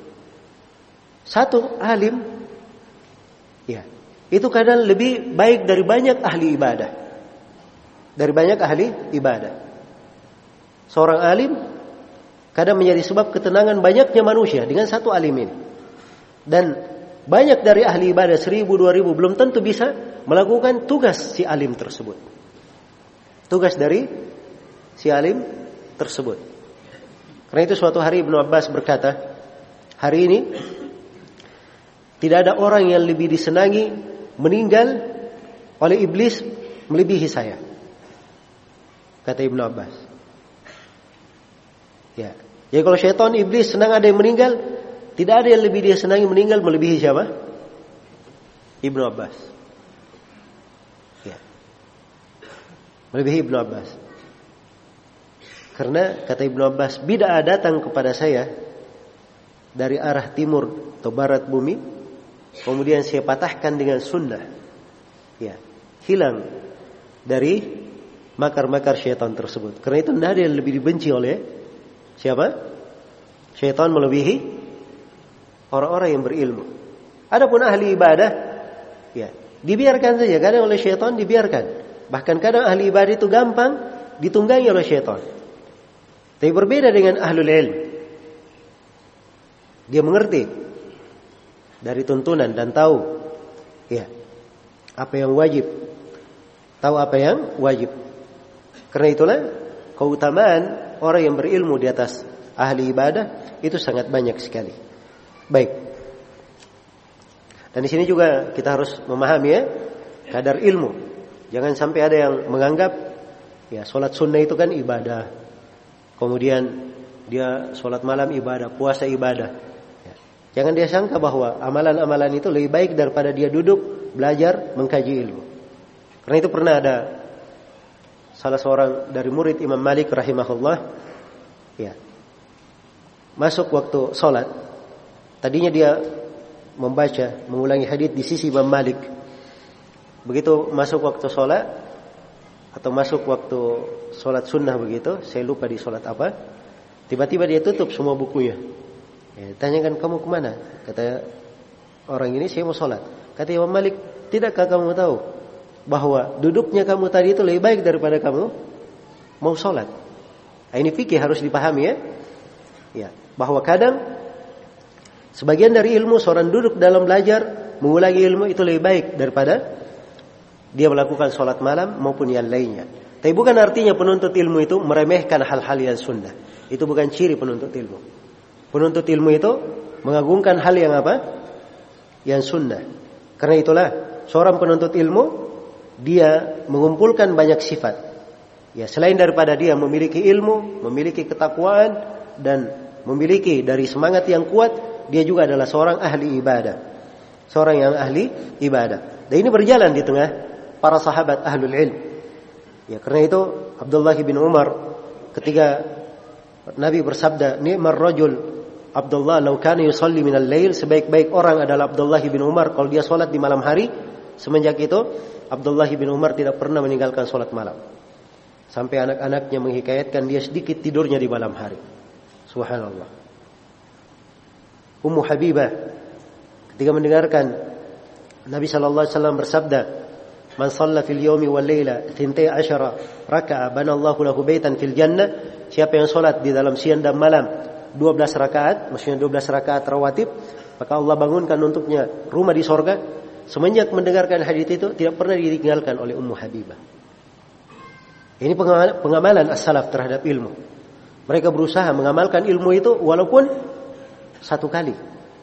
satu alim ya, itu kadang lebih baik dari banyak ahli ibadah. Dari banyak ahli ibadah. Seorang alim kadang menjadi sebab ketenangan banyaknya manusia dengan satu alim ini. Dan banyak dari ahli ibadah 1000, 2000 belum tentu bisa melakukan tugas si alim tersebut. Tugas dari si alim tersebut. Karena itu suatu hari Ibnu Abbas berkata, hari ini tidak ada orang yang lebih disenangi meninggal oleh iblis melebihi saya. Kata Ibnu Abbas. Ya. Jadi kalau syaitan iblis senang ada yang meninggal, tidak ada yang lebih dia senangi meninggal melebihi siapa? Ibnu Abbas. Ya. Melebihi Ibnu Abbas. Karena kata Ibnu Abbas, bid'ah datang kepada saya dari arah timur atau barat bumi, kemudian saya patahkan dengan sunnah. Ya, hilang dari makar-makar syaitan tersebut. Karena itu tidak ada yang lebih dibenci oleh siapa? Syaitan melebihi orang-orang yang berilmu. Adapun ahli ibadah, ya, dibiarkan saja. Kadang oleh syaitan dibiarkan. Bahkan kadang ahli ibadah itu gampang ditunggangi oleh syaitan. Tapi berbeda dengan ahlul ilm. Dia mengerti dari tuntunan dan tahu, ya, apa yang wajib. Tahu apa yang wajib. Karena itulah keutamaan orang yang berilmu di atas ahli ibadah itu sangat banyak sekali. Baik. Dan di sini juga kita harus memahami, ya, kadar ilmu. Jangan sampai ada yang menganggap, ya, sholat sunnah itu kan ibadah. Kemudian dia sholat malam ibadah, puasa ibadah. Ya. Jangan dia sangka bahwa amalan-amalan itu lebih baik daripada dia duduk belajar mengkaji ilmu. Karena itu pernah ada salah seorang dari murid Imam Malik rahimahullah, ya, masuk waktu sholat. Tadinya dia mengulangi hadits di sisi Imam Malik. Begitu masuk waktu sholat atau masuk waktu sholat sunnah begitu, saya lupa di sholat apa, tiba-tiba dia tutup semua bukunya. Ya, tanyakan, kamu kemana? Kata orang ini, saya mau sholat. Kata Imam Malik, tidakkah kamu tahu bahwa duduknya kamu tadi itu lebih baik daripada kamu mau sholat? Nah, ini fikih harus dipahami, ya. Ya, bahwa kadang sebagian dari ilmu seorang duduk dalam belajar mengulangi ilmu itu lebih baik daripada dia melakukan sholat malam maupun yang lainnya. Tapi bukan artinya penuntut ilmu itu meremehkan hal-hal yang sunnah. Itu bukan ciri penuntut ilmu. Penuntut ilmu itu mengagungkan hal yang apa? Yang sunnah. Karena itulah seorang penuntut ilmu, dia mengumpulkan banyak sifat. Ya, selain daripada dia memiliki ilmu, memiliki ketakwaan, dan memiliki dari semangat yang kuat, dia juga adalah seorang ahli ibadah. Seorang yang ahli ibadah. Dan ini berjalan di tengah para sahabat ahlul ilm. Ya, karena itu Abdullah bin Umar ketika Nabi bersabda, "Ni'mar rajul Abdullah law kana yusalli minal lail", sebaik-baik orang adalah Abdullah bin Umar kalau dia salat di malam hari. Semenjak itu Abdullah bin Umar tidak pernah meninggalkan salat malam. Sampai anak-anaknya menghikayatkan dia sedikit tidurnya di malam hari. Subhanallah. Ummu Habibah ketika mendengarkan Nabi sallallahu alaihi wasallam bersabda, "Man shalla fil yawmi wal laila 12 raka'ah banallahu lahu baitan fil jannah", siapa yang salat di dalam siang dan malam 12 rakaat, maksudnya 12 rakaat rawatib, maka Allah bangunkan untuknya rumah di sorga. Semenjak mendengarkan hadis itu tidak pernah ditinggalkan oleh Ummu Habibah. Ini pengamalan as-salaf terhadap ilmu. Mereka berusaha mengamalkan ilmu itu walaupun satu kali.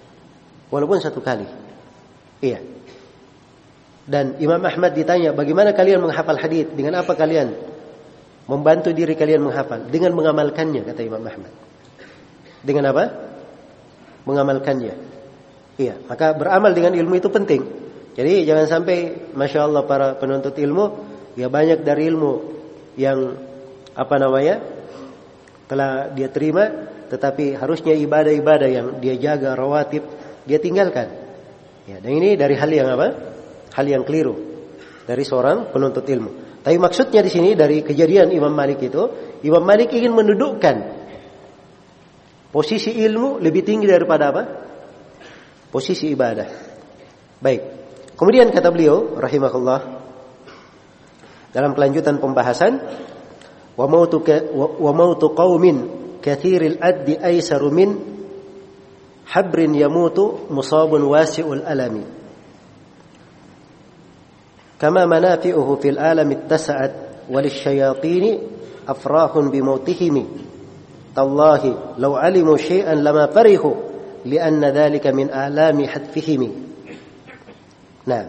Iya. Dan Imam Ahmad ditanya, bagaimana kalian menghafal hadis? Dengan apa kalian membantu diri kalian menghafal? Dengan mengamalkannya, kata Imam Ahmad. Dengan apa? Mengamalkannya. Iya, maka beramal dengan ilmu itu penting. Jadi jangan sampai, Masya Allah, para penuntut ilmu, ya banyak dari ilmu yang telah dia terima, tetapi harusnya ibadah-ibadah yang dia jaga, rawatib, dia tinggalkan. Ya, dan ini dari hal yang hal yang keliru dari seorang penuntut ilmu. Tapi maksudnya di sini dari kejadian Imam Malik itu, Imam Malik ingin mendudukkan posisi ilmu lebih tinggi daripada apa? Posisi ibadah. Baik. Kemudian kata beliau rahimahullah dalam kelanjutan pembahasan, wa mautu qaumin kathiril addi aisaru min habrin yamutu musabun wasi'ul alami. Kama manafi'uhu fil alami ittasa'at walisyayatini afrahun bimautihimi. Tallahi law alimu syai'an lama farihu lianna dhalika min alami hadfihimi. Nah,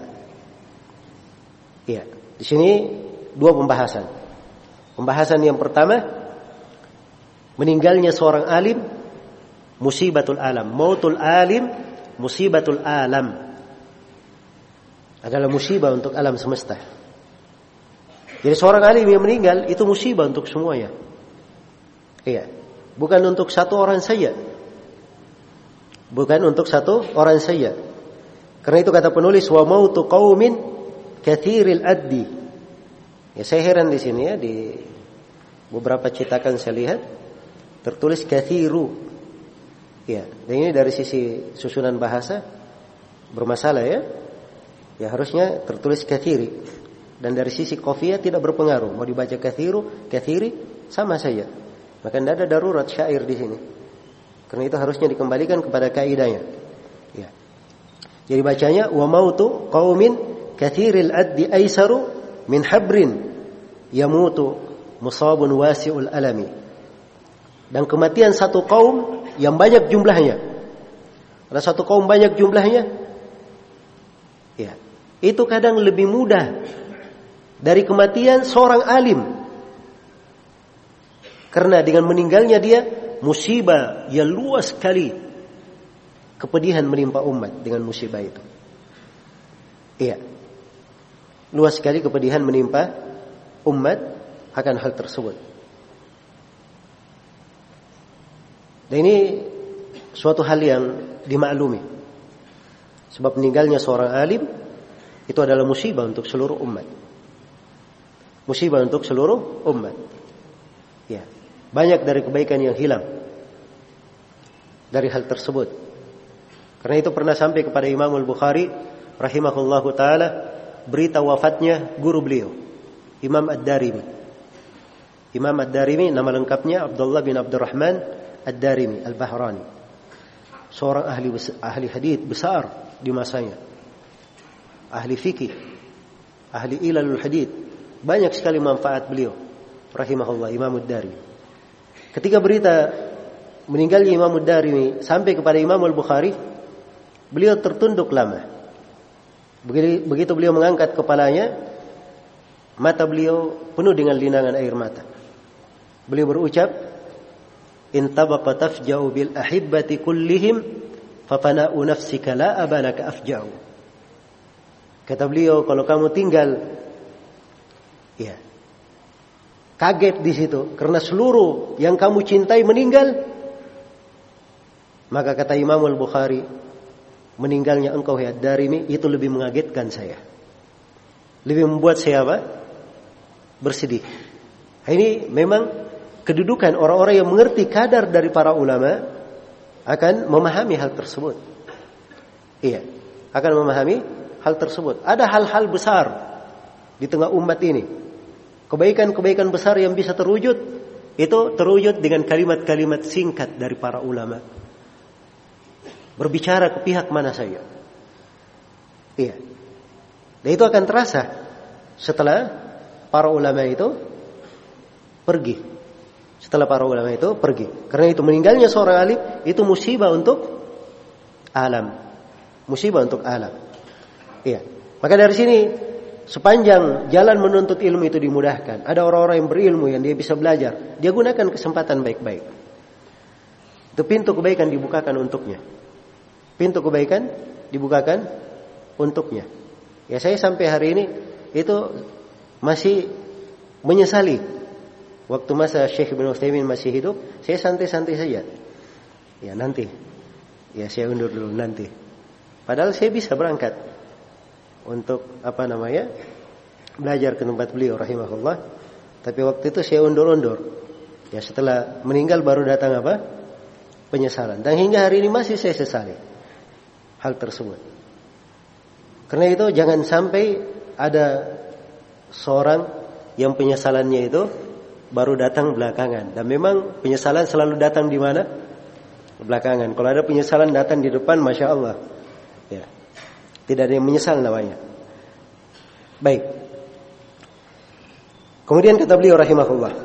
iya, di sini dua pembahasan. Pembahasan yang pertama, meninggalnya seorang alim musibatul alam. Mautul alim musibatul alam. Adalah musibah untuk alam semesta. Jadi seorang alim yang meninggal itu musibah untuk semuanya. Iya, bukan untuk satu orang saja. Bukan untuk satu orang saja. Karena itu kata penulis wa mautu qaumin kathiril addi. Ya, saya heran di sini ya, di beberapa cetakan saya lihat tertulis kathiru. Ya, dan ini dari sisi susunan bahasa bermasalah ya. Ya harusnya tertulis kathiri. Dan dari sisi qafiyah tidak berpengaruh. Mau dibaca kathiru, kathiri sama saja. Maka tidak ada darurat syair di sini. Karena itu harusnya dikembalikan kepada kaidahnya. Ya. Jadi bacanya wa mautu qaumin kathiril addi aisaru min habrin yamutu musabun wasi'ul alami. Dan kematian satu kaum yang banyak jumlahnya. Ada satu kaum banyak jumlahnya. Ya. Itu kadang lebih mudah dari kematian seorang alim. Karena dengan meninggalnya dia musibah yang luas sekali. Kepedihan menimpa umat dengan musibah itu. Iya. Luas sekali kepedihan menimpa umat akan hal tersebut. Dan ini suatu hal yang dimaklumi. Sebab meninggalnya seorang alim itu adalah musibah untuk seluruh umat. Musibah untuk seluruh umat. Ya. Banyak dari kebaikan yang hilang dari hal tersebut. Karena itu pernah sampai kepada Imam Al-Bukhari rahimahullahu taala berita wafatnya guru beliau, Imam Ad-Darimi. Imam Ad-Darimi nama lengkapnya Abdullah bin Abdurrahman Ad-Darimi Al-Bahrani. Seorang ahli hadits besar di masanya. Ahli fikih, ahli ilalul hadits. Banyak sekali manfaat beliau rahimahullah Imam Ad-Darimi. Ketika berita meninggalnya Imam Ad-Darimi sampai kepada Imam Al-Bukhari, beliau tertunduk lama. Begitu beliau mengangkat kepalanya, mata beliau penuh dengan linangan air mata. Beliau berucap, "In tabaqa tafja'u bil ahibbati kullihim, fa fana'u nafsika la abalaka afja'u." Kata beliau, kalau kamu tinggal, ya, kaget di situ karena seluruh yang kamu cintai meninggal, maka kata Imam Al-Bukhari, meninggalnya engkau ya Ad-Darimi itu lebih mengagetkan saya. Lebih membuat saya apa? Bersedih. Ini memang kedudukan orang-orang yang mengerti kadar dari para ulama akan memahami hal tersebut. Iya, akan memahami hal tersebut. Ada hal-hal besar di tengah umat ini. Kebaikan-kebaikan besar yang bisa terwujud, itu terwujud dengan kalimat-kalimat singkat dari para ulama. Berbicara ke pihak mana saja. Iya. Dan itu akan terasa setelah para ulama itu pergi. Setelah para ulama itu pergi. Karena itu meninggalnya seorang alim itu musibah untuk alam. Musibah untuk alam. Iya. Maka dari sini sepanjang jalan menuntut ilmu itu dimudahkan. Ada orang-orang yang berilmu yang dia bisa belajar. Dia gunakan kesempatan baik-baik. Itu pintu kebaikan dibukakan untuknya. Pintu kebaikan dibukakan untuknya. Ya, saya sampai hari ini itu masih menyesali. Waktu masa Syekh Ibnu Utsaimin masih hidup, saya santai-santai saja. Ya nanti. Ya saya undur dulu nanti. Padahal saya bisa berangkat untuk belajar ke tempat beliau rahimahullah. Tapi waktu itu saya undur-undur. Ya setelah meninggal baru datang penyesalan. Dan hingga hari ini masih saya sesali hal tersebut. Karena itu jangan sampai ada seorang yang penyesalannya itu baru datang belakangan. Dan memang penyesalan selalu datang di mana? Belakangan. Kalau ada penyesalan datang di depan, Masya Allah. Ya. Tidak ada yang menyesal namanya. Baik. Kemudian kata beliau rahimahullah,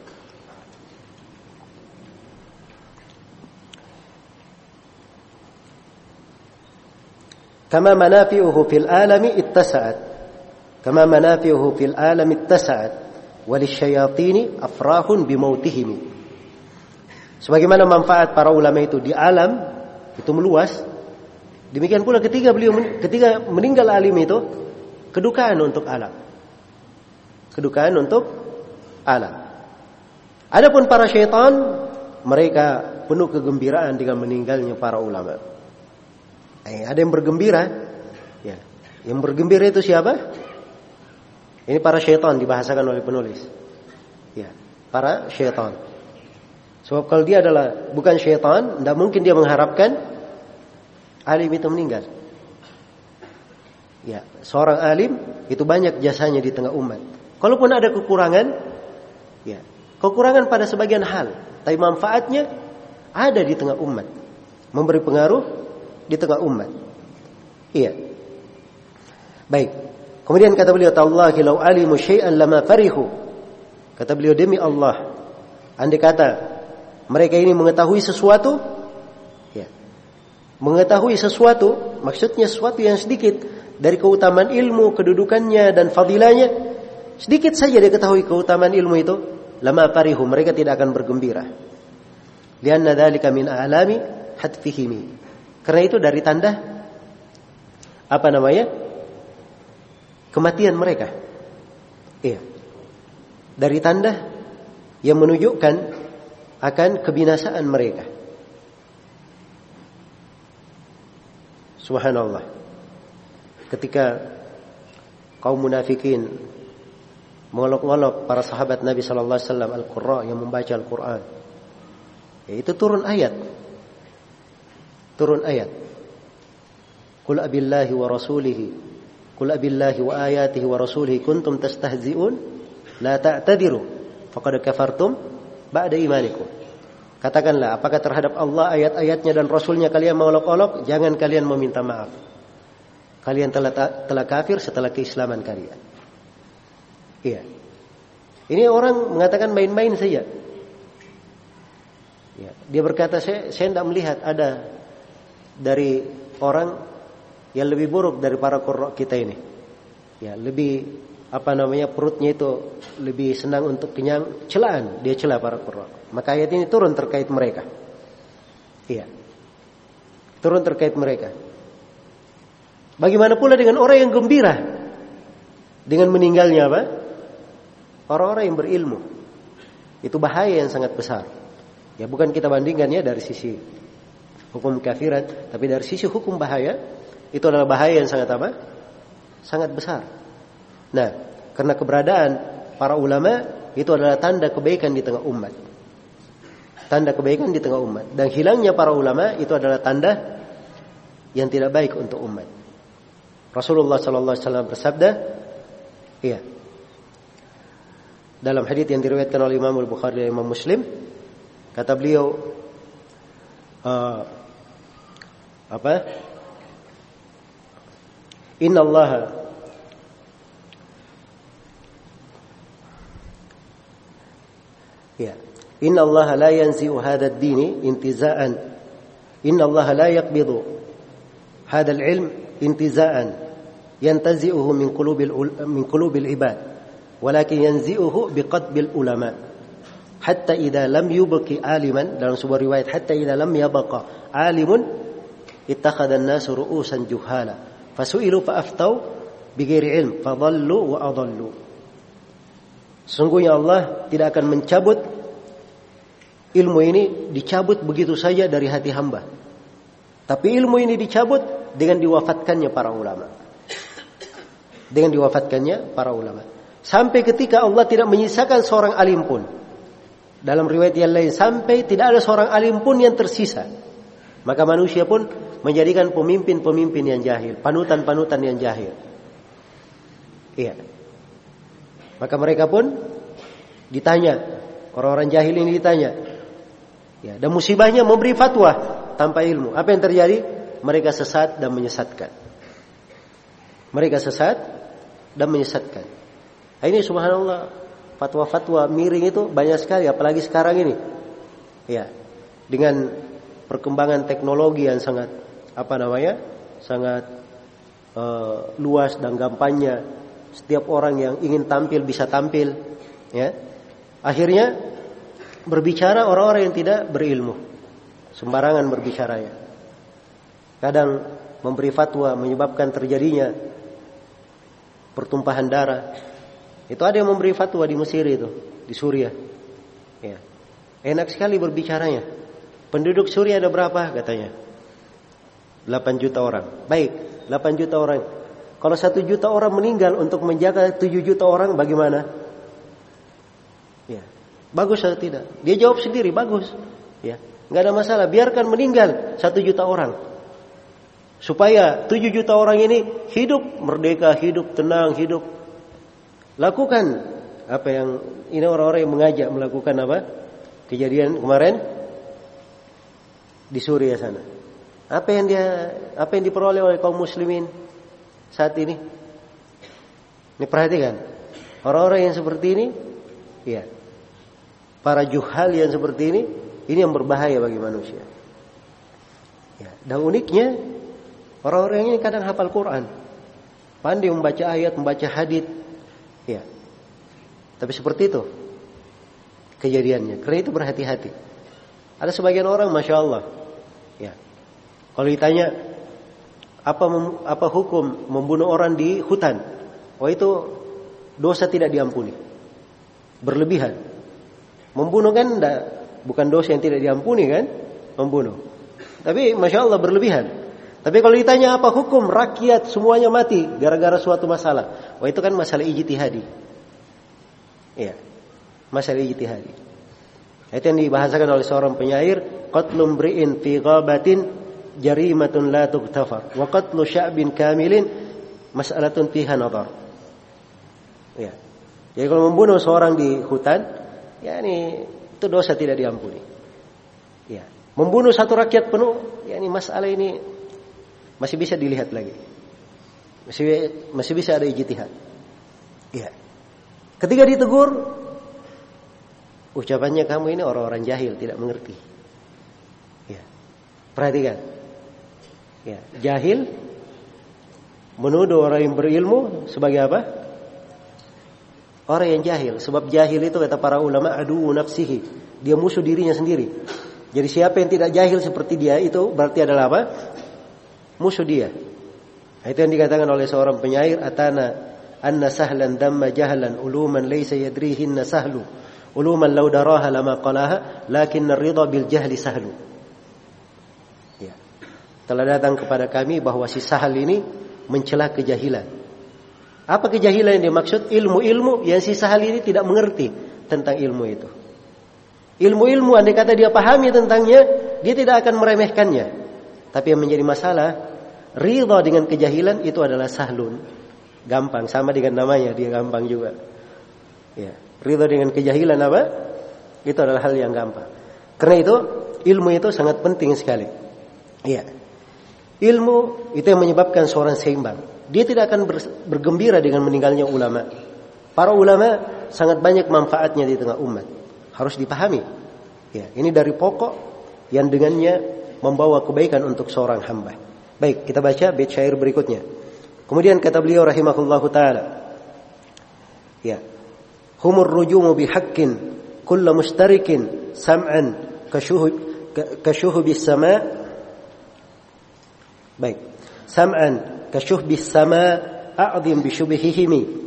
kama manafi'uhu fil alami ittasa'at. Kama manafi'uhu fil alami ittasa'at. Walisyayatini afrahun bimautihimi. Sebagaimana manfaat para ulama itu di alam itu meluas, demikian pula ketika meninggal alim itu kedukaan untuk alam. Kedukaan untuk alam. Adapun para syaitan, mereka penuh kegembiraan dengan meninggalnya para ulama. Ada yang bergembira, ya. Yang bergembira itu siapa? Ini para syaitan dibahasakan oleh penulis. Ya, para syaitan. Sebab kalau dia adalah bukan syaitan, tidak mungkin dia mengharapkan alim itu meninggal. Ya, seorang alim itu banyak jasanya di tengah umat. Kalaupun ada kekurangan, ya, kekurangan pada sebagian hal, tapi manfaatnya ada di tengah umat, memberi pengaruh di tengah umat. Iya. Baik. Kemudian kata beliau, "Tallahi law alimu syai'an lama farihu." Kata beliau, demi Allah, andai kata mereka ini mengetahui sesuatu, ya. Mengetahui sesuatu, maksudnya sesuatu yang sedikit dari keutamaan ilmu, kedudukannya dan fadilahnya, sedikit saja dia ketahui keutamaan ilmu itu, lama farihu, mereka tidak akan bergembira. Lianna dzalika min a'lami hatfihimi. Karena itu dari tanda kematian mereka. Iya. Dari tanda yang menunjukkan akan kebinasaan mereka. Subhanallah. Ketika kaum munafikin mengolok-olok para sahabat Nabi sallallahu alaihi wasallam al-qurra yang membaca Al-Qur'an, itu turun ayat. Qul abillahi wa rasulihi, qul abillahi wa ayatihi wa rasulihi kuntum tastahzi'un la ta'tadiru faqad kafartum ba'da imanikum. Katakanlah, apakah terhadap Allah, ayat-ayatnya dan rasulnya kalian mengolok-olok? Jangan kalian meminta maaf. Kalian telah kafir setelah keislaman kalian. Iya. Ini orang mengatakan main-main saja. Ya, dia berkata, saya tidak melihat ada dari orang yang lebih buruk dari para qurra kita ini. Ya, lebih perutnya itu lebih senang untuk kenyang, celaan, dia cela para qurra. Maka ayat ini turun terkait mereka. Iya. Turun terkait mereka. Bagaimana pula dengan orang yang gembira dengan meninggalnya apa? Orang-orang yang berilmu. Itu bahaya yang sangat besar. Ya, bukan kita bandingkan ya dari sisi hukum kafiran, tapi dari sisi hukum bahaya, itu adalah bahaya yang sangat apa? Sangat besar. Nah, karena keberadaan para ulama itu adalah tanda kebaikan di tengah umat. Tanda kebaikan di tengah umat. Dan hilangnya para ulama itu adalah tanda yang tidak baik untuk umat. Rasulullah sallallahu alaihi wasallam bersabda, iya. Dalam hadits yang diriwayatkan oleh Imam Al-Bukhari dan Imam Muslim, kata beliau, Inna Allah Inna Allah la yanzi'u hadha ad-din intiza'an. Inna Allah la yaqbidu hadha al-ilm intiza'an yantazi'uhu min qulubil ibad, walakin yanzi'uhu biqatbil ulama. Hatta idza lam yubqi aliman, dalam sebuah riwayat, hatta idza lam yabqa alimun ittakhadha an-nasu ru'usan juhala fasu'ilu fa'aftau bighairi ilm fadhallu wa adallu. Sungguhnya Allah tidak akan mencabut ilmu ini, dicabut begitu saja dari hati hamba. Tapi ilmu ini dicabut dengan diwafatkannya para ulama. Dengan diwafatkannya para ulama. Sampai ketika Allah tidak menyisakan seorang alim pun. Dalam riwayat yang lain, sampai tidak ada seorang alim pun yang tersisa. Maka manusia pun menjadikan pemimpin-pemimpin yang jahil, panutan-panutan yang jahil. Iya. Maka mereka pun Ditanya, orang-orang jahil ini ditanya. Ya, dan musibahnya memberi fatwa tanpa ilmu. Apa yang terjadi? Mereka sesat dan menyesatkan. Mereka sesat dan menyesatkan. Nah, ini subhanallah, fatwa-fatwa miring itu banyak sekali, apalagi sekarang ini. Ya, dengan perkembangan teknologi yang sangat sangat luas dan gampangnya, setiap orang yang ingin tampil bisa tampil. Ya, akhirnya berbicara orang-orang yang tidak berilmu, sembarangan berbicaranya. Kadang memberi fatwa menyebabkan terjadinya pertumpahan darah. Itu ada yang memberi fatwa di Mesir itu, di Suriah. Ya. Enak sekali berbicaranya. Penduduk Suriah ada berapa katanya? 8 juta orang. Baik, 8 juta orang. Kalau 1 juta orang meninggal untuk menjaga 7 juta orang bagaimana? Ya. Bagus atau tidak? Dia jawab sendiri, bagus. Ya. Enggak ada masalah, biarkan meninggal 1 juta orang. Supaya 7 juta orang ini hidup merdeka, hidup tenang, hidup. Lakukan apa yang ini orang-orang yang mengajak melakukan apa? Kejadian kemarin di Suriah sana. Apa yang diperoleh oleh kaum muslimin saat ini? Ini perhatikan. Orang-orang yang seperti ini, ya. Para juhal yang seperti ini yang berbahaya bagi manusia. Ya, dan uniknya orang-orang ini kadang hafal Quran, pandai membaca ayat, membaca hadits, ya. Tapi seperti itu kejadiannya. Karena itu berhati-hati. Ada sebagian orang, masya Allah, ya. Kalau ditanya apa hukum membunuh orang di hutan, itu dosa tidak diampuni, berlebihan. Membunuh kan bukan dosa yang tidak diampuni kan, membunuh. Tapi masya Allah berlebihan. Tapi kalau ditanya apa hukum rakyat semuanya mati gara-gara suatu masalah, itu kan masalah ijtihadi. Iya, masalah ijtihadi. Itu yang dibahasakan oleh seorang penyair, qatlum mri'in fi ghabatin jarimatun la tughfar wa qatlu sya'bin kamilin mas'alatun fiha nadhar. Ya. Jadi kalau membunuh seorang di hutan, itu dosa tidak diampuni. Ya. Membunuh satu rakyat penuh, masalah ini masih bisa dilihat lagi. Masih bisa ada ijtihad. Ya. Ketika ditegur, ucapannya kamu ini orang-orang jahil, tidak mengerti. Ya. Perhatikan. Ya, jahil menuduh orang yang berilmu sebagai apa? Orang yang jahil. Sebab jahil itu kata para ulama adu nafsihi. Dia musuh dirinya sendiri. Jadi siapa yang tidak jahil seperti dia itu berarti adalah apa? Musuh dia. Itu yang dikatakan oleh seorang penyair, atana anna sahlan damma jahlan uluman laysa yadrihinna sahlu uluman law daraha lama qalaha lakinna ar-ridha bil jahli sahlu. Ya. Telah datang kepada kami bahwa si Sahal ini mencela kejahilan. Apa kejahilan yang dimaksud? Ilmu-ilmu yang si Sahal ini tidak mengerti tentang ilmu itu. Ilmu-ilmu andai kata dia pahami tentangnya, dia tidak akan meremehkannya. Tapi yang menjadi masalah, ridha dengan kejahilan itu adalah sahlun. Gampang, sama dengan namanya, dia gampang juga. Ya, ridha dengan kejahilan apa? Itu adalah hal yang gampang. Karena itu, ilmu itu sangat penting sekali. Ya. Ilmu itu yang menyebabkan seorang seimbang. Dia tidak akan bergembira dengan meninggalnya ulama. Para ulama sangat banyak manfaatnya di tengah umat. Harus dipahami. Ya, ini dari pokok yang dengannya membawa kebaikan untuk seorang hamba. Baik, kita baca bait syair berikutnya. Kemudian kata beliau rahimahullahu taala. Ya. Humur rujumu bihaqqin kullu mushtarikin sam'an kashuhubis sama'. Baik. Sam'an kashuhubis sama' a'zim bi shubhihim.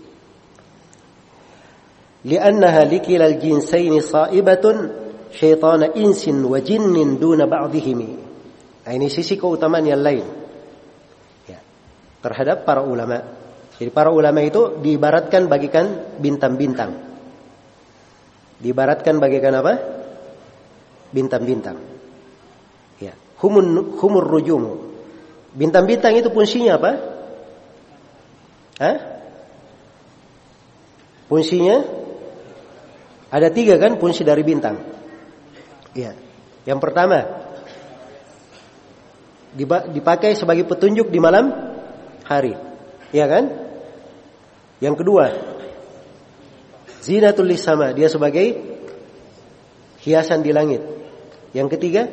لأنها لكلا الجنسين صائبة شيطان إنس وجن دون بعضهم. Ini sisi keutamaan yang lain ya, terhadap para ulama. Jadi para ulama itu diibaratkan bagikan bintang-bintang. Diibaratkan bagikan apa? Bintang-bintang. Ya, humur rujumu. Bintang-bintang itu fungsinya apa? Fungsinya Ada 3 kan fungsi dari bintang. Ya. Yang pertama, dipakai sebagai petunjuk di malam hari. Ya kan? Yang kedua, zinatul lisama, dia sebagai hiasan di langit. Yang ketiga,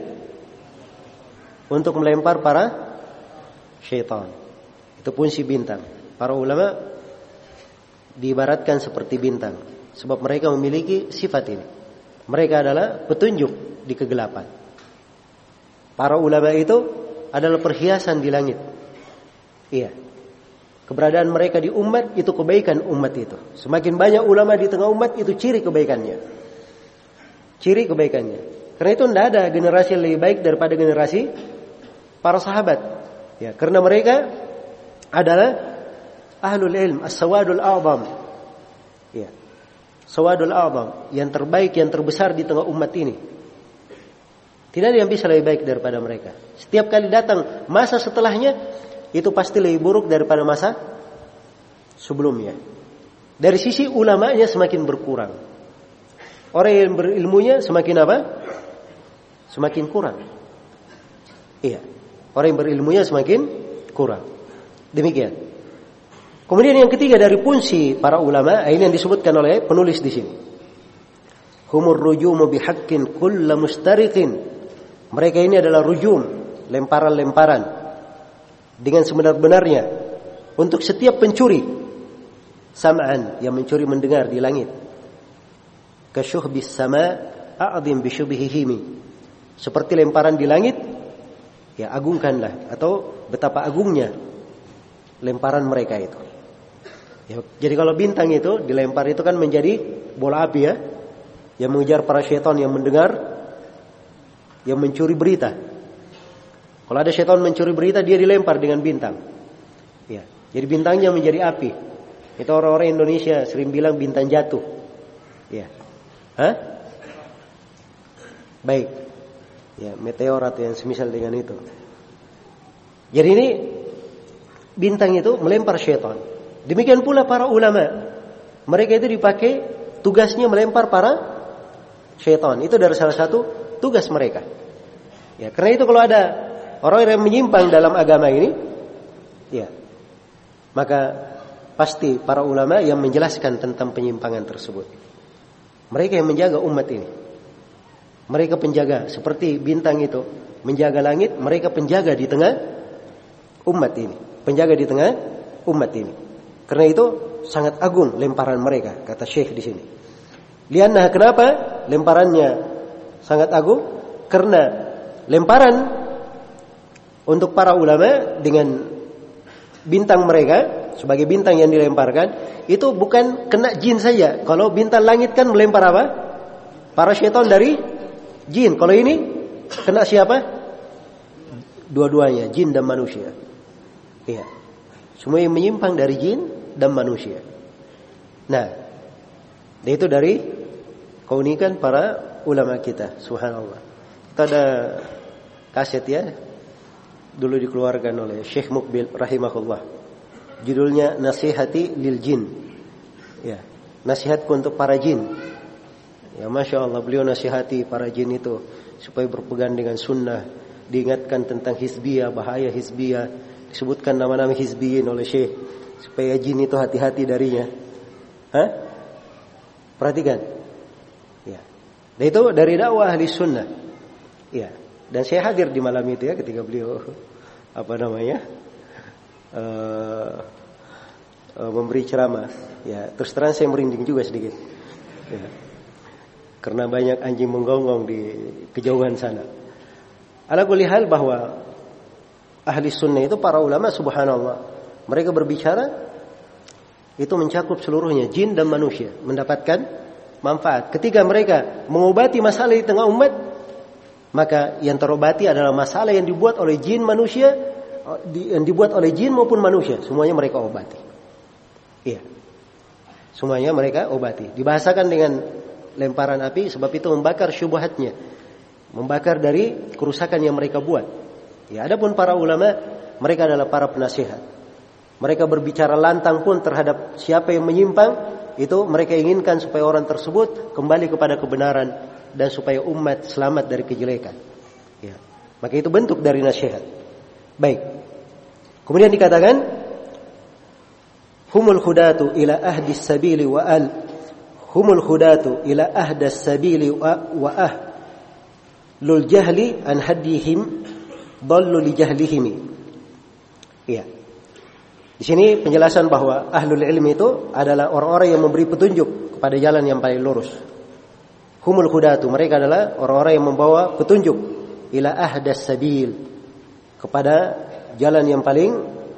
untuk melempar para syaitan. Itu fungsi bintang. Para ulama diibaratkan seperti bintang, sebab mereka memiliki sifat ini. Mereka adalah petunjuk di kegelapan. Para ulama itu adalah perhiasan di langit. Iya. Keberadaan mereka di umat itu kebaikan umat itu. Semakin banyak ulama di tengah umat itu ciri kebaikannya. Ciri kebaikannya. Karena itu tidak ada generasi yang lebih baik daripada generasi para sahabat. Ya, karena mereka adalah ahlul ilm, as-sawadul a'zam. Ya. Sawadul a'zam, yang terbaik, yang terbesar di tengah umat ini. Tidak ada yang bisa lebih baik daripada mereka. Setiap kali datang masa setelahnya, itu pasti lebih buruk daripada masa sebelumnya. Dari sisi ulamanya semakin berkurang. Orang yang berilmunya semakin apa? Semakin kurang. Iya. Orang yang berilmunya semakin kurang. Demikian. Kemudian yang ketiga dari fungsi para ulama, ini yang disebutkan oleh penulis di sini. Humur rujumu bihaqqin kulla mustariqin. Mereka ini adalah rujum, lemparan-lemparan dengan sebenar-benarnya untuk setiap pencuri. Sam'an, yang mencuri mendengar di langit. Kasyuhbis sama' a'zim bisyubhihimi. Seperti lemparan di langit, ya agungkanlah, atau betapa agungnya lemparan mereka itu. Ya, jadi kalau bintang itu dilempar itu kan menjadi bola api ya, yang mengejar para syaitan yang mendengar, yang mencuri berita. Kalau ada syaitan mencuri berita, dia dilempar dengan bintang. Ya, jadi bintangnya menjadi api. Itu orang-orang Indonesia sering bilang bintang jatuh. Ya, baik. Ya, meteor atau yang semisal dengan itu. Jadi ini bintang itu melempar syaitan. Demikian pula para ulama. Mereka itu dipakai tugasnya melempar para syaitan. Itu dari salah satu tugas mereka. Ya, karena itu kalau ada orang yang menyimpang dalam agama ini, ya, maka pasti para ulama yang menjelaskan tentang penyimpangan tersebut. Mereka yang menjaga umat ini. Mereka penjaga, seperti bintang itu menjaga langit, mereka penjaga di tengah umat ini. Penjaga di tengah umat ini. Karena itu sangat agung lemparan mereka, kata Syekh di sini. Lianna, kenapa lemparannya sangat agung? Karena lemparan untuk para ulama dengan bintang mereka sebagai bintang yang dilemparkan itu bukan kena jin saja. Kalau bintang langit kan melempar apa? Para syaitan dari jin. Kalau ini kena siapa? Dua-duanya, jin dan manusia. Iya. Semua yang menyimpang dari jin dan manusia. Nah, itu dari keunikan para ulama kita. Subhanallah. Kita ada kaset ya, dulu dikeluarkan oleh Syekh Mukbil rahimahullah. Judulnya Nasihati lil Jin. Ya, nasihatku untuk para jin. Ya, Masya Allah, beliau nasihati para jin itu supaya berpegang dengan sunnah, diingatkan tentang hizbiyah, bahaya hizbiyah, disebutkan nama-nama hizbiyin oleh Syekh supaya jin itu hati-hati darinya. Perhatikan. Ya. Dan itu dari dakwah ahli sunnah. Ya. Dan saya hadir di malam itu ya ketika beliau memberi ceramah. Ya, terus terang saya merinding juga sedikit. Ya. Karena banyak anjing menggonggong di kejauhan sana. Ala kulli hal bahwa ahli sunnah itu para ulama subhanallah. Mereka berbicara itu mencakup seluruhnya, jin dan manusia mendapatkan manfaat. Ketika mereka mengobati masalah di tengah umat, maka yang terobati adalah masalah yang dibuat oleh jin manusia, yang dibuat oleh jin maupun manusia, semuanya mereka obati. Iya. Semuanya mereka obati. Dibahasakan dengan lemparan api sebab itu membakar syubhatnya, membakar dari kerusakan yang mereka buat. Ya, adapun para ulama, mereka adalah para penasihat. Mereka berbicara lantang pun terhadap siapa yang menyimpang, itu mereka inginkan supaya orang tersebut kembali kepada kebenaran dan supaya umat selamat dari kejelekan. Ya. Maka itu bentuk dari nasihat. Baik. Kemudian dikatakan humul hudatu ila ahdi sabili wa al humul hudatu ila ahdas sabili wa ahlul jahli an hadihim dallu li jahlihim. Iya. Di sini penjelasan bahwa ahlul ilmi itu adalah orang-orang yang memberi petunjuk kepada jalan yang paling lurus. Humul hudatu, mereka adalah orang-orang yang membawa petunjuk ila ahdas sabil, kepada jalan yang paling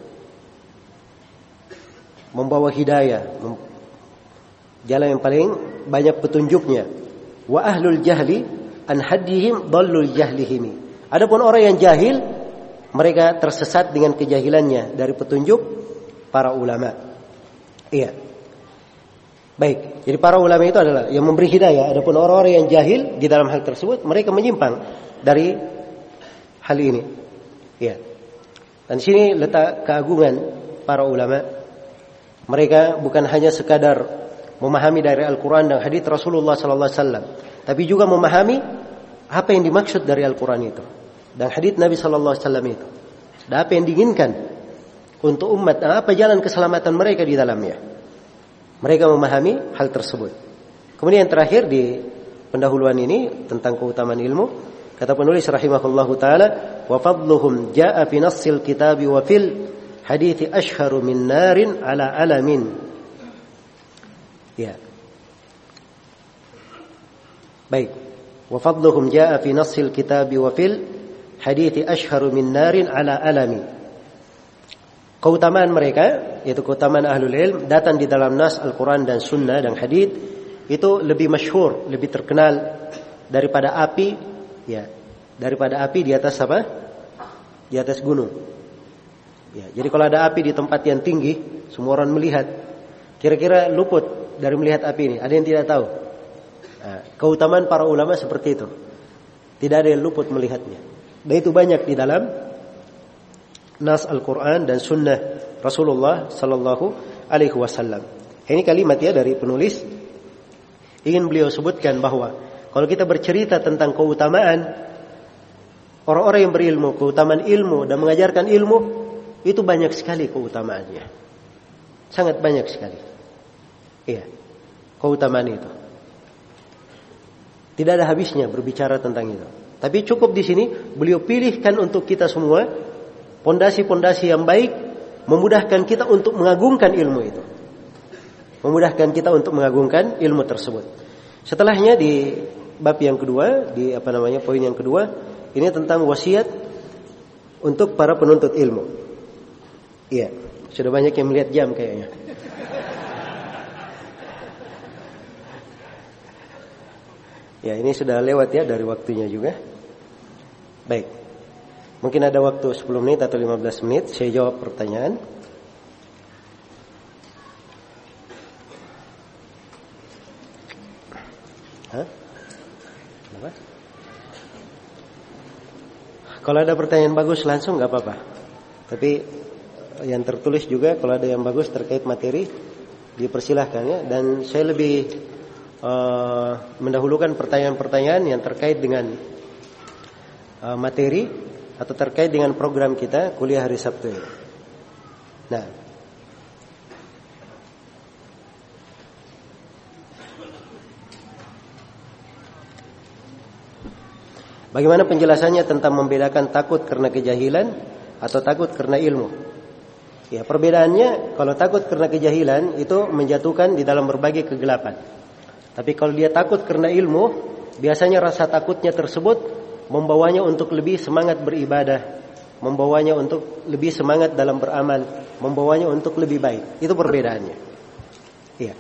membawa hidayah, jalan yang paling banyak petunjuknya. Wa ahlul jahli an hadihim dallul jahlihim. Adapun orang yang jahil, mereka tersesat dengan kejahilannya dari petunjuk para ulama. Iya. Baik. Jadi para ulama itu adalah yang memberi hidayah. Adapun orang-orang yang jahil di dalam hal tersebut, mereka menyimpang dari hal ini. Iya. Dan di sini letak keagungan para ulama. Mereka bukan hanya sekadar memahami dari Al-Quran dan hadits Rasulullah sallallahu alaihi wasallam, tapi juga memahami apa yang dimaksud dari Al-Quran itu dan hadits Nabi sallallahu alaihi wasallam itu. Dan apa yang diinginkan untuk umat, apa jalan keselamatan mereka di dalamnya. Mereka memahami hal tersebut. Kemudian yang terakhir di pendahuluan ini tentang keutamaan ilmu, kata penulis rahimahullahu taala, wa fadluhum jaa fi nassil kitabi wa fil hadithi ashharu min narin ala alamin. Ya. Baik. Wa fadluhum jaa fi nassil kitabi wa fil hadithi ashharu min narin ala alamin. Keutamaan mereka, yaitu keutamaan ahlul ilm, datang di dalam nas Al-Quran dan Sunnah dan Hadits, itu lebih masyhur, lebih terkenal daripada api, ya, daripada api di atas apa? Di atas gunung. Ya, jadi kalau ada api di tempat yang tinggi, semua orang melihat. Kira-kira luput dari melihat api ini. Ada yang tidak tahu? Nah, keutamaan para ulama seperti itu. Tidak ada yang luput melihatnya. Dan itu banyak di dalam nas Al-Quran dan Sunnah Rasulullah Sallallahu Alaihi Wasallam. Ini kalimat ya dari penulis, ingin beliau sebutkan bahwa kalau kita bercerita tentang keutamaan orang-orang yang berilmu, keutamaan ilmu dan mengajarkan ilmu, itu banyak sekali keutamaannya, sangat banyak sekali. Iya, keutamaan itu tidak ada habisnya berbicara tentang itu. Tapi cukup di sini beliau pilihkan untuk kita semua pondasi-pondasi yang baik, memudahkan kita untuk mengagungkan ilmu itu. Memudahkan kita untuk mengagungkan ilmu tersebut. Setelahnya di bab yang kedua, di poin yang kedua, ini tentang wasiat untuk para penuntut ilmu. Iya, sudah banyak yang melihat jam kayaknya. Ya, ini sudah lewat ya dari waktunya juga. Baik. Mungkin ada waktu 10 menit atau 15 menit saya jawab pertanyaan. Hah? Apa? Kalau ada pertanyaan bagus langsung nggak apa-apa. Tapi yang tertulis juga kalau ada yang bagus terkait materi dipersilahkan ya. Dan saya lebih mendahulukan pertanyaan-pertanyaan yang terkait dengan materi atau terkait dengan program kita kuliah hari Sabtu. Nah, bagaimana penjelasannya tentang membedakan takut karena kejahilan atau takut karena ilmu? Ya, perbedaannya kalau takut karena kejahilan itu menjatuhkan di dalam berbagai kegelapan. Tapi kalau dia takut karena ilmu, biasanya rasa takutnya tersebut membawanya untuk lebih semangat beribadah, membawanya untuk lebih semangat dalam beramal, membawanya untuk lebih baik. Itu perbedaannya. Iya.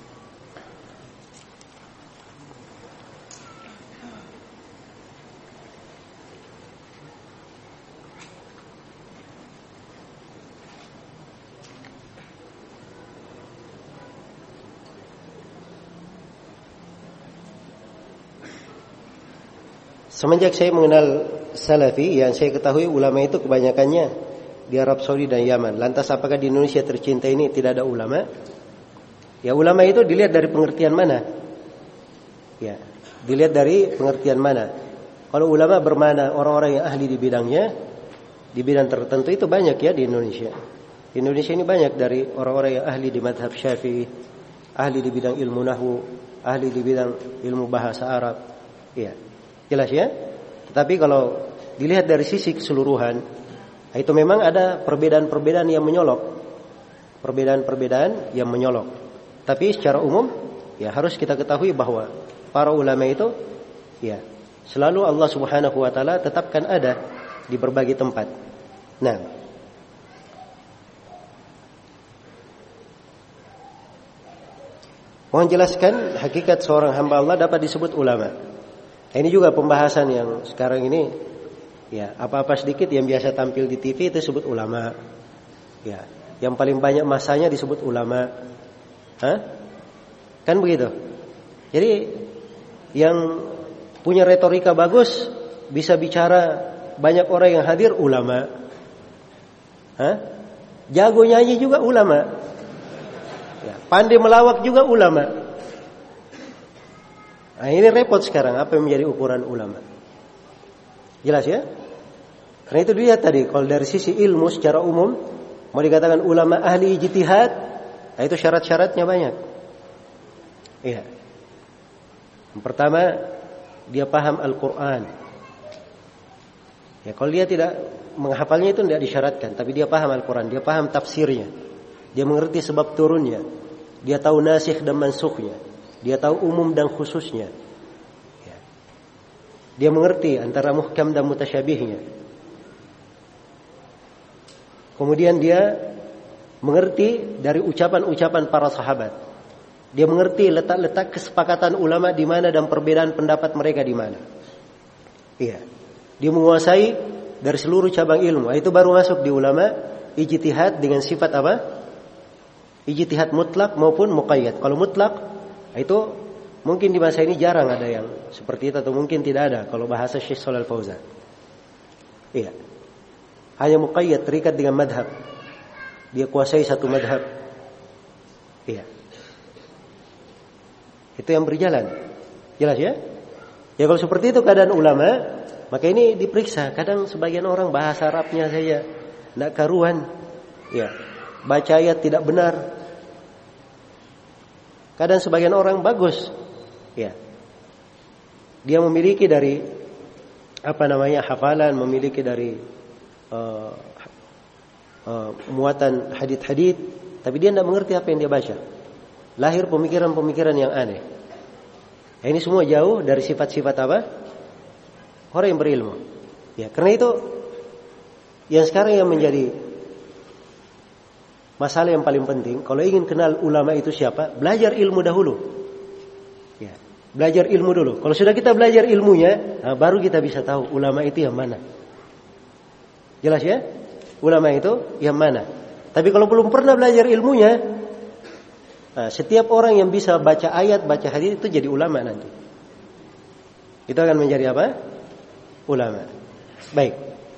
Semenjak saya mengenal Salafi, yang saya ketahui ulama itu kebanyakannya di Arab Saudi dan Yaman. Lantas apakah di Indonesia tercinta ini tidak ada ulama? Ya, ulama itu dilihat dari pengertian mana? Ya, dilihat dari pengertian mana. Kalau ulama bermana orang-orang yang ahli di bidangnya, di bidang tertentu itu banyak ya di Indonesia. Di Indonesia ini banyak dari orang-orang yang ahli di mazhab Syafi'i, ahli di bidang ilmu nahwu, ahli di bidang ilmu bahasa Arab. Ya, jelas ya. Tetapi kalau dilihat dari sisi keseluruhan, itu memang ada perbedaan-perbedaan yang menyolok. Perbedaan-perbedaan yang menyolok. Tapi secara umum, ya harus kita ketahui bahwa para ulama itu, ya selalu Allah Subhanahu Wa Taala tetapkan ada di berbagai tempat. Nah, mohon jelaskan hakikat seorang hamba Allah dapat disebut ulama. Ini juga pembahasan yang sekarang ini, ya apa-apa sedikit yang biasa tampil di TV itu disebut ulama. Ya, yang paling banyak masanya disebut ulama. Hah? Kan begitu. Jadi yang punya retorika bagus bisa bicara banyak orang yang hadir ulama. Hah? Jago nyanyi juga ulama. Ya, pandai melawak juga ulama. Nah, ini repot sekarang apa yang menjadi ukuran ulama. Jelas ya? Karena itu dia tadi kalau dari sisi ilmu secara umum mau dikatakan ulama ahli ijtihad, nah itu syarat-syaratnya banyak. Iya. Yang pertama, dia paham Al-Quran. Ya, kalau dia tidak menghafalnya itu tidak disyaratkan, tapi dia paham Al-Quran, dia paham tafsirnya, dia mengerti sebab turunnya, dia tahu nasikh dan mansukhnya, dia tahu umum dan khususnya. Ya. Dia mengerti antara muhkam dan mutasyabihnya. Kemudian dia mengerti dari ucapan-ucapan para sahabat. Dia mengerti letak-letak kesepakatan ulama di mana dan perbedaan pendapat mereka di mana. Iya. Dia menguasai dari seluruh cabang ilmu. Itu baru masuk di ulama ijtihad dengan sifat apa? Ijtihad mutlak maupun muqayyad. Kalau mutlak itu mungkin di masa ini jarang ada yang seperti itu atau mungkin tidak ada kalau bahasa Syekh Shalal Fauzan. Iya. Hanya muqayyad terikat dengan madhab. Dia kuasai satu madhab. Iya. Itu yang berjalan. Jelas ya? Ya kalau seperti itu keadaan ulama, maka ini diperiksa. Kadang sebagian orang bahasa Arabnya saja tidak karuan. Ya. Baca ayat tidak benar. Kadang sebagian orang bagus. Ya. Dia memiliki dari hafalan, memiliki dari muatan hadits-hadits, tapi dia tidak mengerti apa yang dia baca. Lahir pemikiran-pemikiran yang aneh. Ini semua jauh dari sifat-sifat apa? Orang yang berilmu. Ya, karena itu yang sekarang yang menjadi masalah yang paling penting, kalau ingin kenal ulama itu siapa, belajar ilmu dahulu. Ya, belajar ilmu dulu. Kalau sudah kita belajar ilmunya, nah baru kita bisa tahu ulama itu yang mana. Jelas ya? Ulama itu yang mana? Tapi kalau belum pernah belajar ilmunya, nah, setiap orang yang bisa baca ayat, baca hadis itu jadi ulama nanti. Itu akan menjadi apa? Ulama. Baik.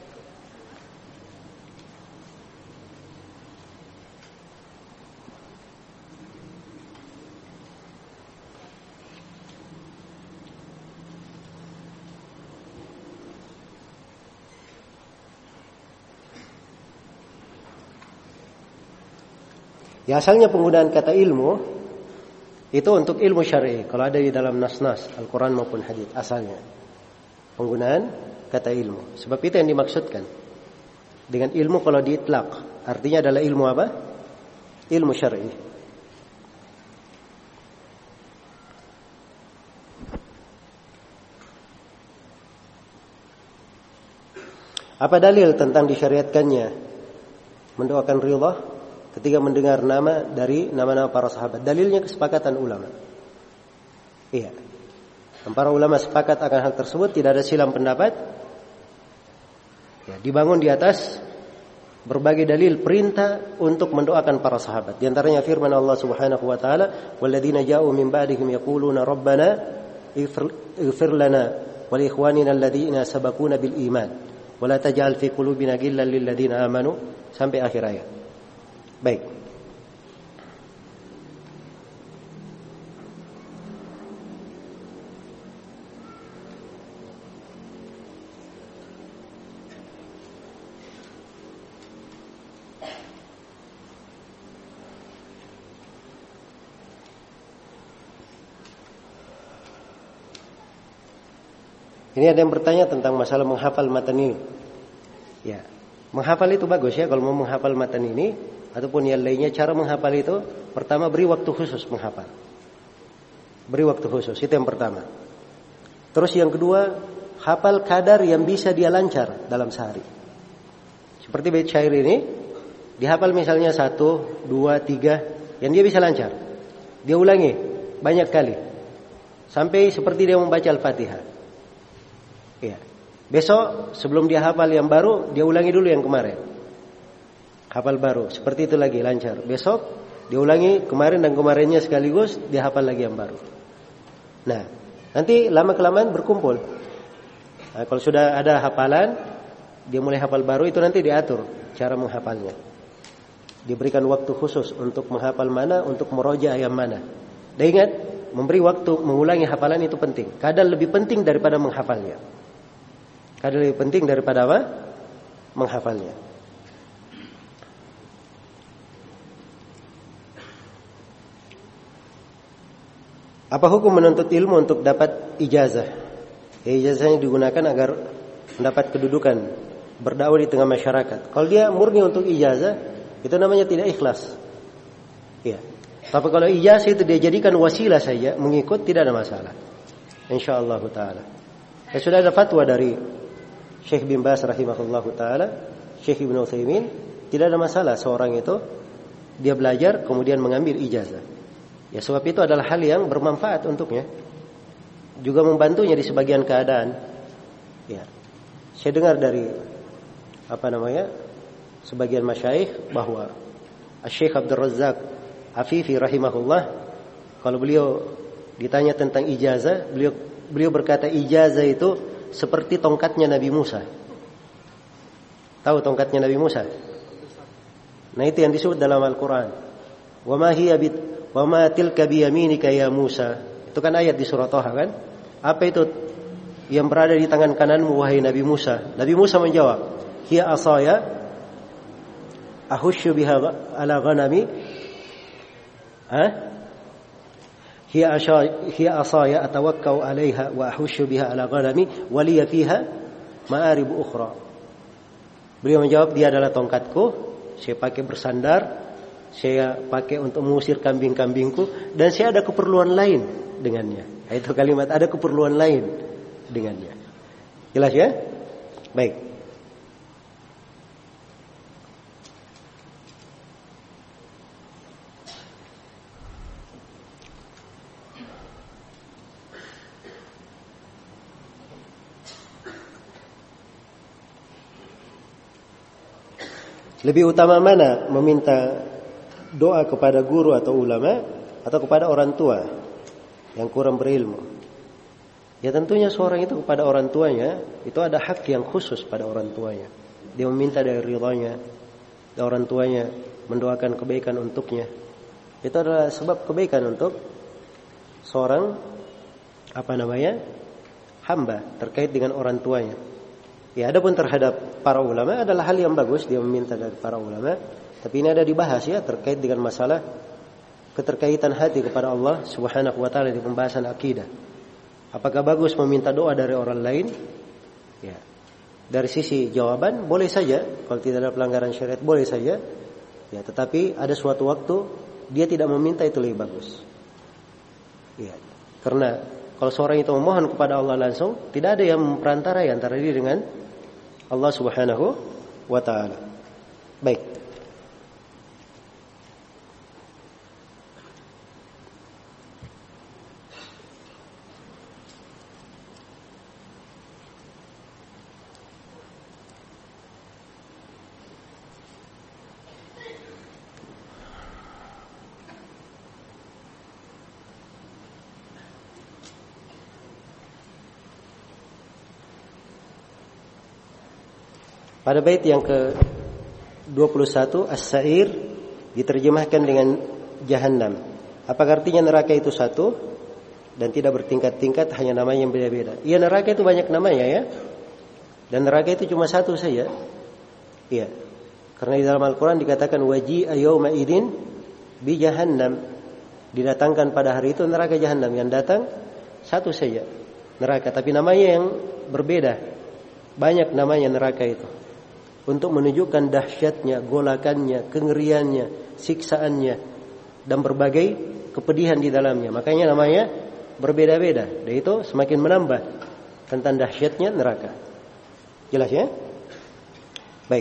Ya, asalnya penggunaan kata ilmu itu untuk ilmu syar'i. Kalau ada di dalam nas-nas Al-Quran maupun hadis, asalnya penggunaan kata ilmu. Sebab itu yang dimaksudkan dengan ilmu kalau diitlaq, artinya adalah ilmu apa? Ilmu syar'i. Apa dalil tentang disyariatkannya mendoakan ridha ketika mendengar nama dari nama-nama para sahabat? Dalilnya kesepakatan ulama. Iya. Para ulama sepakat akan hal tersebut, tidak ada silang pendapat. Ya, dibangun di atas berbagai dalil perintah untuk mendoakan para sahabat. Di antaranya firman Allah Subhanahu wa taala, "Walladzina ja'u min ba'dihim yaquluna rabbana ighfir lana wa li ikhwanina alladzina sabaquna bil iman wa la taj'al fi qulubina ghillan lil ladzina amanu," sampai akhir ayat. Baik. Ini ada yang bertanya tentang masalah menghafal matan ini. Ya, menghafal itu bagus ya kalau mau menghafal matan ini ataupun yang lainnya. Cara menghafal itu pertama beri waktu khusus menghafal. Beri waktu khusus, itu yang pertama. Terus yang kedua, hafal kadar yang bisa dia lancar dalam sehari. Seperti bait syair ini, dihafal misalnya 1, 2, 3, yang dia bisa lancar. Dia ulangi banyak kali sampai seperti dia membaca Al-Fatihah. Ya. Besok sebelum dia hafal yang baru, dia ulangi dulu yang kemarin. Hafal baru, seperti itu lagi lancar. Besok dia ulangi kemarin dan kemarinnya sekaligus, dia hafal lagi yang baru. Nah, nanti lama-kelamaan berkumpul. Nah, kalau sudah ada hafalan, dia mulai hafal baru, itu nanti diatur cara menghafalnya. Diberikan waktu khusus untuk menghafal mana, untuk meroja yang mana. Dan ingat, memberi waktu mengulangi hafalan itu penting. Kadang lebih penting daripada menghafalnya. Kadang lebih penting daripada apa? Menghafalnya. Apa hukum menuntut ilmu untuk dapat ijazah? Ya, ijazahnya digunakan agar mendapat kedudukan berdakwah di tengah masyarakat. Kalau dia murni untuk ijazah, itu namanya tidak ikhlas. Ya. Tapi kalau ijazah itu dia jadikan wasilah saja, mengikut, tidak ada masalah. Insyaallah taala. Ya, sudah ada fatwa dari Syekh bin Baz rahimahullahu taala, Syekh Ibnu Utsaimin, tidak ada masalah seorang itu dia belajar kemudian mengambil ijazah. Ya, sebab itu adalah hal yang bermanfaat untuknya. Juga membantunya di sebagian keadaan. Ya. Saya dengar dari sebagian masyayikh bahwa Syekh Abdul Razzaq Afifi rahimahullah, kalau beliau ditanya tentang ijazah, beliau berkata ijazah itu seperti tongkatnya Nabi Musa. Tahu tongkatnya Nabi Musa? Nah, itu yang disebut dalam Al-Quran. Wa ma tilka biyaminika ya Musa. Itu kan ayat di surah Thaha kan? Apa itu yang berada di tangan kananmu wahai Nabi Musa? Nabi Musa menjawab, hiya asaya ahushu biha ala ghanami. Hiya asaya atawakkau 'alaiha wa ahushu biha ala ghanami wa liya fiha ma'arib ukhra. Beliau menjawab, dia adalah tongkatku, saya pakai bersandar, saya pakai untuk mengusir kambing-kambingku, dan saya ada keperluan lain dengannya. Itu kalimat ada keperluan lain dengannya. Jelas ya? Baik. Lebih utama mana meminta doa kepada guru atau ulama atau kepada orang tua yang kurang berilmu? Ya tentunya seorang itu kepada orang tuanya itu ada hak yang khusus pada orang tuanya. Dia meminta dari ridhanya, dan orang tuanya mendoakan kebaikan untuknya. Itu adalah sebab kebaikan untuk seorang hamba terkait dengan orang tuanya. Ya, adapun terhadap para ulama adalah hal yang bagus dia meminta dari para ulama, tapi ini ada dibahas ya terkait dengan masalah keterkaitan hati kepada Allah Subhanahu wa taala di pembahasan akidah. Apakah bagus meminta doa dari orang lain? Ya. Dari sisi jawaban boleh saja, kalau tidak ada pelanggaran syariat boleh saja. Ya, tetapi ada suatu waktu dia tidak meminta, itu lebih bagus. Ya. Karena kalau seorang itu memohon kepada Allah langsung, tidak ada yang memperantarai antara dia dengan Allah Subhanahu wa taala. Baik. Pada bait yang ke-21 As-Sa'ir diterjemahkan dengan Jahannam. Apa artinya neraka itu satu dan tidak bertingkat-tingkat, hanya namanya yang beda-beda? Iya, neraka itu banyak namanya ya. Dan neraka itu cuma satu saja. Iya. Karena di dalam Al-Qur'an dikatakan waji'a yauma idzin bi jahannam. Didatangkan pada hari itu neraka Jahannam, yang datang satu saja. neraka, tapi namanya yang berbeda. Banyak namanya neraka itu. Untuk menunjukkan dahsyatnya, golakannya, kengeriannya, siksaannya, dan berbagai kepedihan di dalamnya. Makanya namanya berbeda-beda. Dan itu semakin menambah tentang dahsyatnya neraka. Jelas ya? Baik.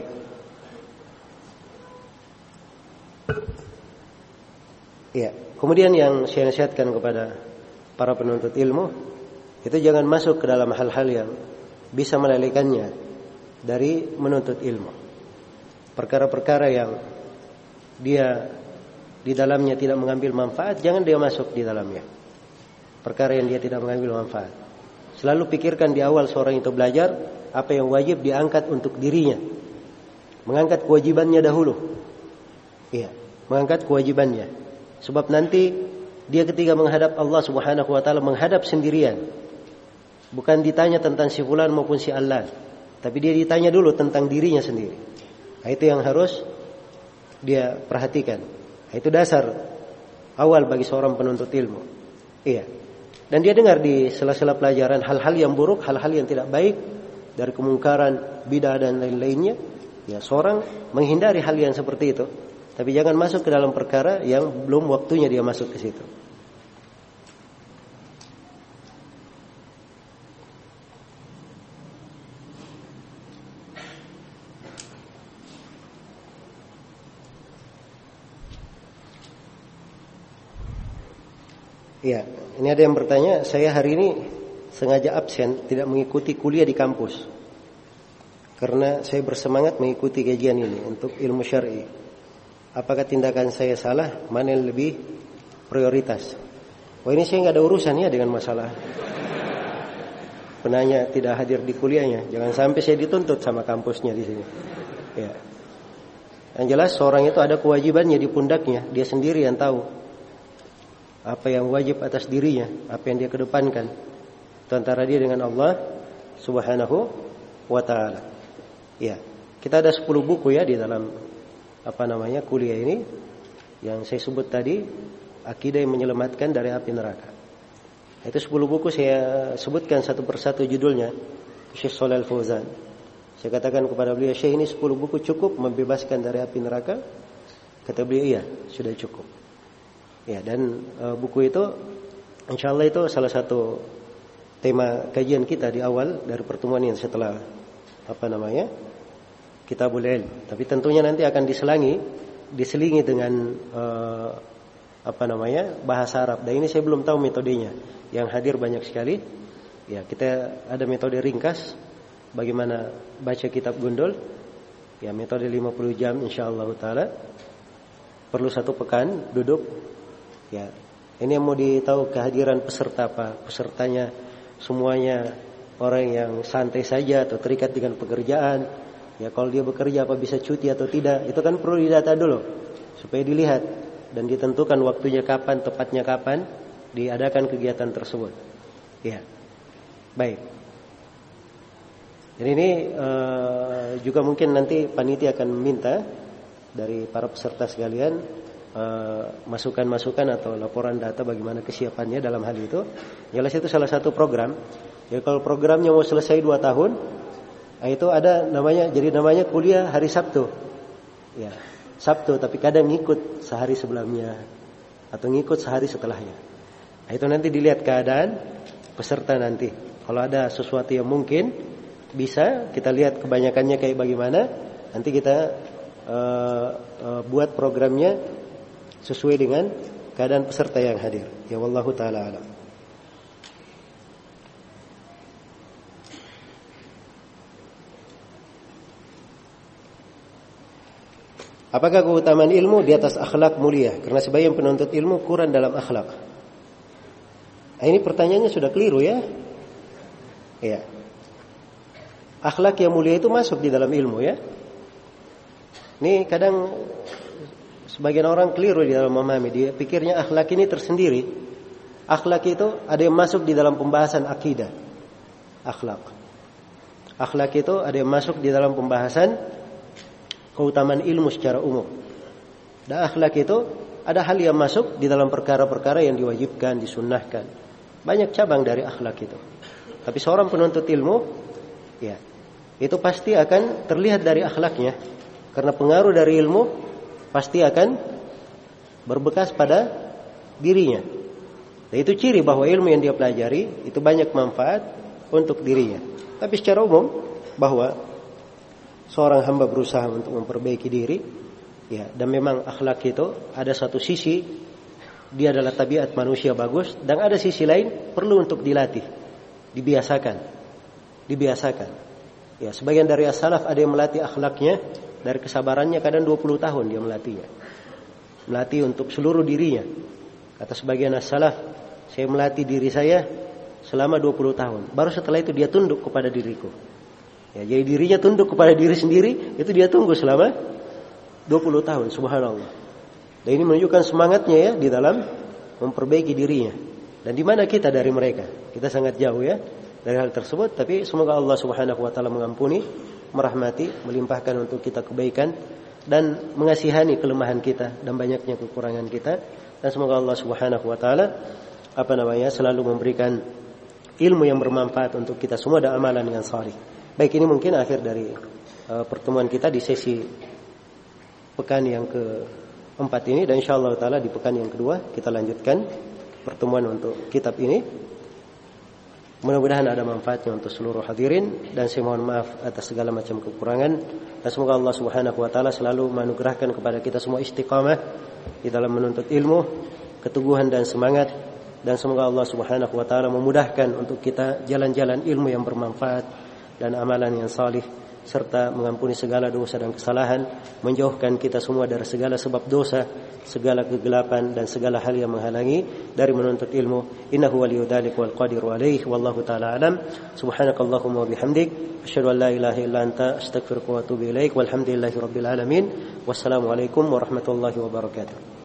Ya, kemudian yang saya nasihatkan kepada para penuntut ilmu, itu jangan masuk ke dalam hal-hal yang bisa melalaikannya dari menuntut ilmu. Perkara-perkara yang dia di dalamnya tidak mengambil manfaat, jangan dia masuk di dalamnya. Perkara yang dia tidak mengambil manfaat. Selalu pikirkan di awal seorang itu belajar, apa yang wajib diangkat untuk dirinya. Mengangkat kewajibannya dahulu. Iya, mengangkat kewajibannya. Sebab nanti dia ketika menghadap Allah Subhanahu wa taala menghadap sendirian. Bukan ditanya tentang si fulan maupun si Allah, tapi dia ditanya dulu tentang dirinya sendiri. Nah, itu yang harus dia perhatikan. Nah, itu dasar awal bagi seorang penuntut ilmu. Iya. Dan dia dengar di sela-sela pelajaran hal-hal yang buruk, hal-hal yang tidak baik, dari kemungkaran, bidah dan lain-lainnya. Ya, seorang menghindari hal yang seperti itu. Tapi jangan masuk ke dalam perkara yang belum waktunya dia masuk ke situ. Ya, ini ada yang bertanya, saya hari ini sengaja absen, tidak mengikuti kuliah di kampus. Karena saya bersemangat mengikuti kajian ini untuk ilmu syar'i. Apakah tindakan saya salah? Mana yang lebih prioritas? Wah, ini saya nggak ada urusannya dengan masalah penanya tidak hadir di kuliahnya. Jangan sampai saya dituntut sama kampusnya di sini. Ya. Yang jelas seorang itu ada kewajibannya di pundaknya. Dia sendiri yang tahu apa yang wajib atas dirinya, apa yang dia kedepankan. Itu antara dia dengan Allah Subhanahu wa taala. Ya. Kita ada 10 buku ya di dalam kuliah ini yang saya sebut tadi, akidah yang menyelamatkan dari api neraka. Itu 10 buku saya sebutkan satu persatu judulnya. Syekh Shalal Fauzan. Saya katakan kepada beliau, Syekh, ini 10 buku cukup membebaskan dari api neraka? Kata beliau, iya, sudah cukup. Ya, dan buku itu insyaallah itu salah satu tema kajian kita di awal dari pertemuan ini setelah Kitabul Ilm. Tapi tentunya nanti akan diselingi dengan bahasa Arab. Dan ini saya belum tahu metodenya. Yang hadir banyak sekali. Ya, kita ada metode ringkas bagaimana baca kitab Gundul. Ya, metode 50 jam insyaallah taala. Perlu 1 pekan duduk. Ya. Ini yang mau ditahu kehadiran peserta apa? Pesertanya semuanya orang yang santai saja atau terikat dengan pekerjaan. Ya, kalau dia bekerja apa bisa cuti atau tidak, itu kan perlu didata dulu supaya dilihat dan ditentukan waktunya kapan, tepatnya kapan diadakan kegiatan tersebut. Ya, baik. Dan ini juga mungkin nanti panitia akan minta dari para peserta sekalian masukan-masukan atau laporan data bagaimana kesiapannya dalam hal itu. Jelas itu salah satu program. Ya, kalau programnya mau selesai 2 tahun. Itu ada namanya kuliah hari Sabtu. Ya, Sabtu tapi kadang ngikut sehari sebelumnya atau ngikut sehari setelahnya. Nah, itu nanti dilihat keadaan peserta nanti. Kalau ada sesuatu yang mungkin bisa kita lihat kebanyakannya kayak bagaimana, nanti kita buat programnya sesuai dengan keadaan peserta yang hadir. Ya, wallahu taala alam. Apakah keutamaan ilmu di atas akhlak mulia? Karena sebagian penuntut ilmu kurang dalam akhlak. Nah, ini pertanyaannya sudah keliru ya. Ya. Akhlak yang mulia itu masuk di dalam ilmu ya. Ini kadang sebagian orang keliru di dalam memahami. Dia pikirnya akhlak ini tersendiri. Akhlak itu ada yang masuk di dalam pembahasan akidah. Akhlak itu ada yang masuk di dalam pembahasan keutamaan ilmu secara umum. Dan akhlak itu ada hal yang masuk di dalam perkara-perkara yang diwajibkan, disunnahkan. Banyak cabang dari akhlak itu. Tapi seorang penuntut ilmu, ya, itu pasti akan terlihat dari akhlaknya. Karena pengaruh dari ilmu pasti akan berbekas pada dirinya. Dan itu ciri bahwa ilmu yang dia pelajari itu banyak manfaat untuk dirinya. Tapi secara umum bahwa seorang hamba berusaha untuk memperbaiki diri, ya, dan memang akhlak itu ada satu sisi dia adalah tabiat manusia bagus, dan ada sisi lain perlu untuk dilatih, dibiasakan. Ya, sebagian dari as-salaf ada yang melatih akhlaknya dari kesabarannya, kadang 20 tahun dia melatihnya. Melatih untuk seluruh dirinya. Kata sebagian as-salaf, saya melatih diri saya selama 20 tahun. Baru setelah itu dia tunduk kepada diriku. Ya, jadi dirinya tunduk kepada diri sendiri, itu dia tunggu selama 20 tahun, subhanallah. Dan ini menunjukkan semangatnya ya di dalam memperbaiki dirinya. Dan di mana kita dari mereka? Kita sangat jauh ya dari hal tersebut, tapi semoga Allah Subhanahu wa taala mengampuni, merahmati, melimpahkan untuk kita kebaikan dan mengasihani kelemahan kita dan banyaknya kekurangan kita. Dan semoga Allah Subhanahu wa taala selalu memberikan ilmu yang bermanfaat untuk kita semua dan amalan yang saleh. Baik, ini mungkin akhir dari pertemuan kita di sesi pekan yang keempat ini, dan insyaallah taala di pekan yang kedua kita lanjutkan pertemuan untuk kitab ini. Mudah-mudahan ada manfaatnya untuk seluruh hadirin, dan saya mohon maaf atas segala macam kekurangan, dan semoga Allah Subhanahu wa taala selalu menganugerahkan kepada kita semua istiqamah di dalam menuntut ilmu, keteguhan dan semangat, dan semoga Allah Subhanahu wa taala memudahkan untuk kita jalan-jalan ilmu yang bermanfaat dan amalan yang salih, serta mengampuni segala dosa dan kesalahan, menjauhkan kita semua dari segala sebab dosa, segala kegelapan dan segala hal yang menghalangi dari menuntut ilmu. Innahu waliyyu dzalika wal qadiru alaihi, wallahu taala alam. Subhanakallahumma wa bihamdik, asyhadu an la ilaha illa anta, astaghfiruka wa atubu ilaik. Walhamdulillahirabbil alamin. Wassalamu alaikum warahmatullahi wabarakatuh.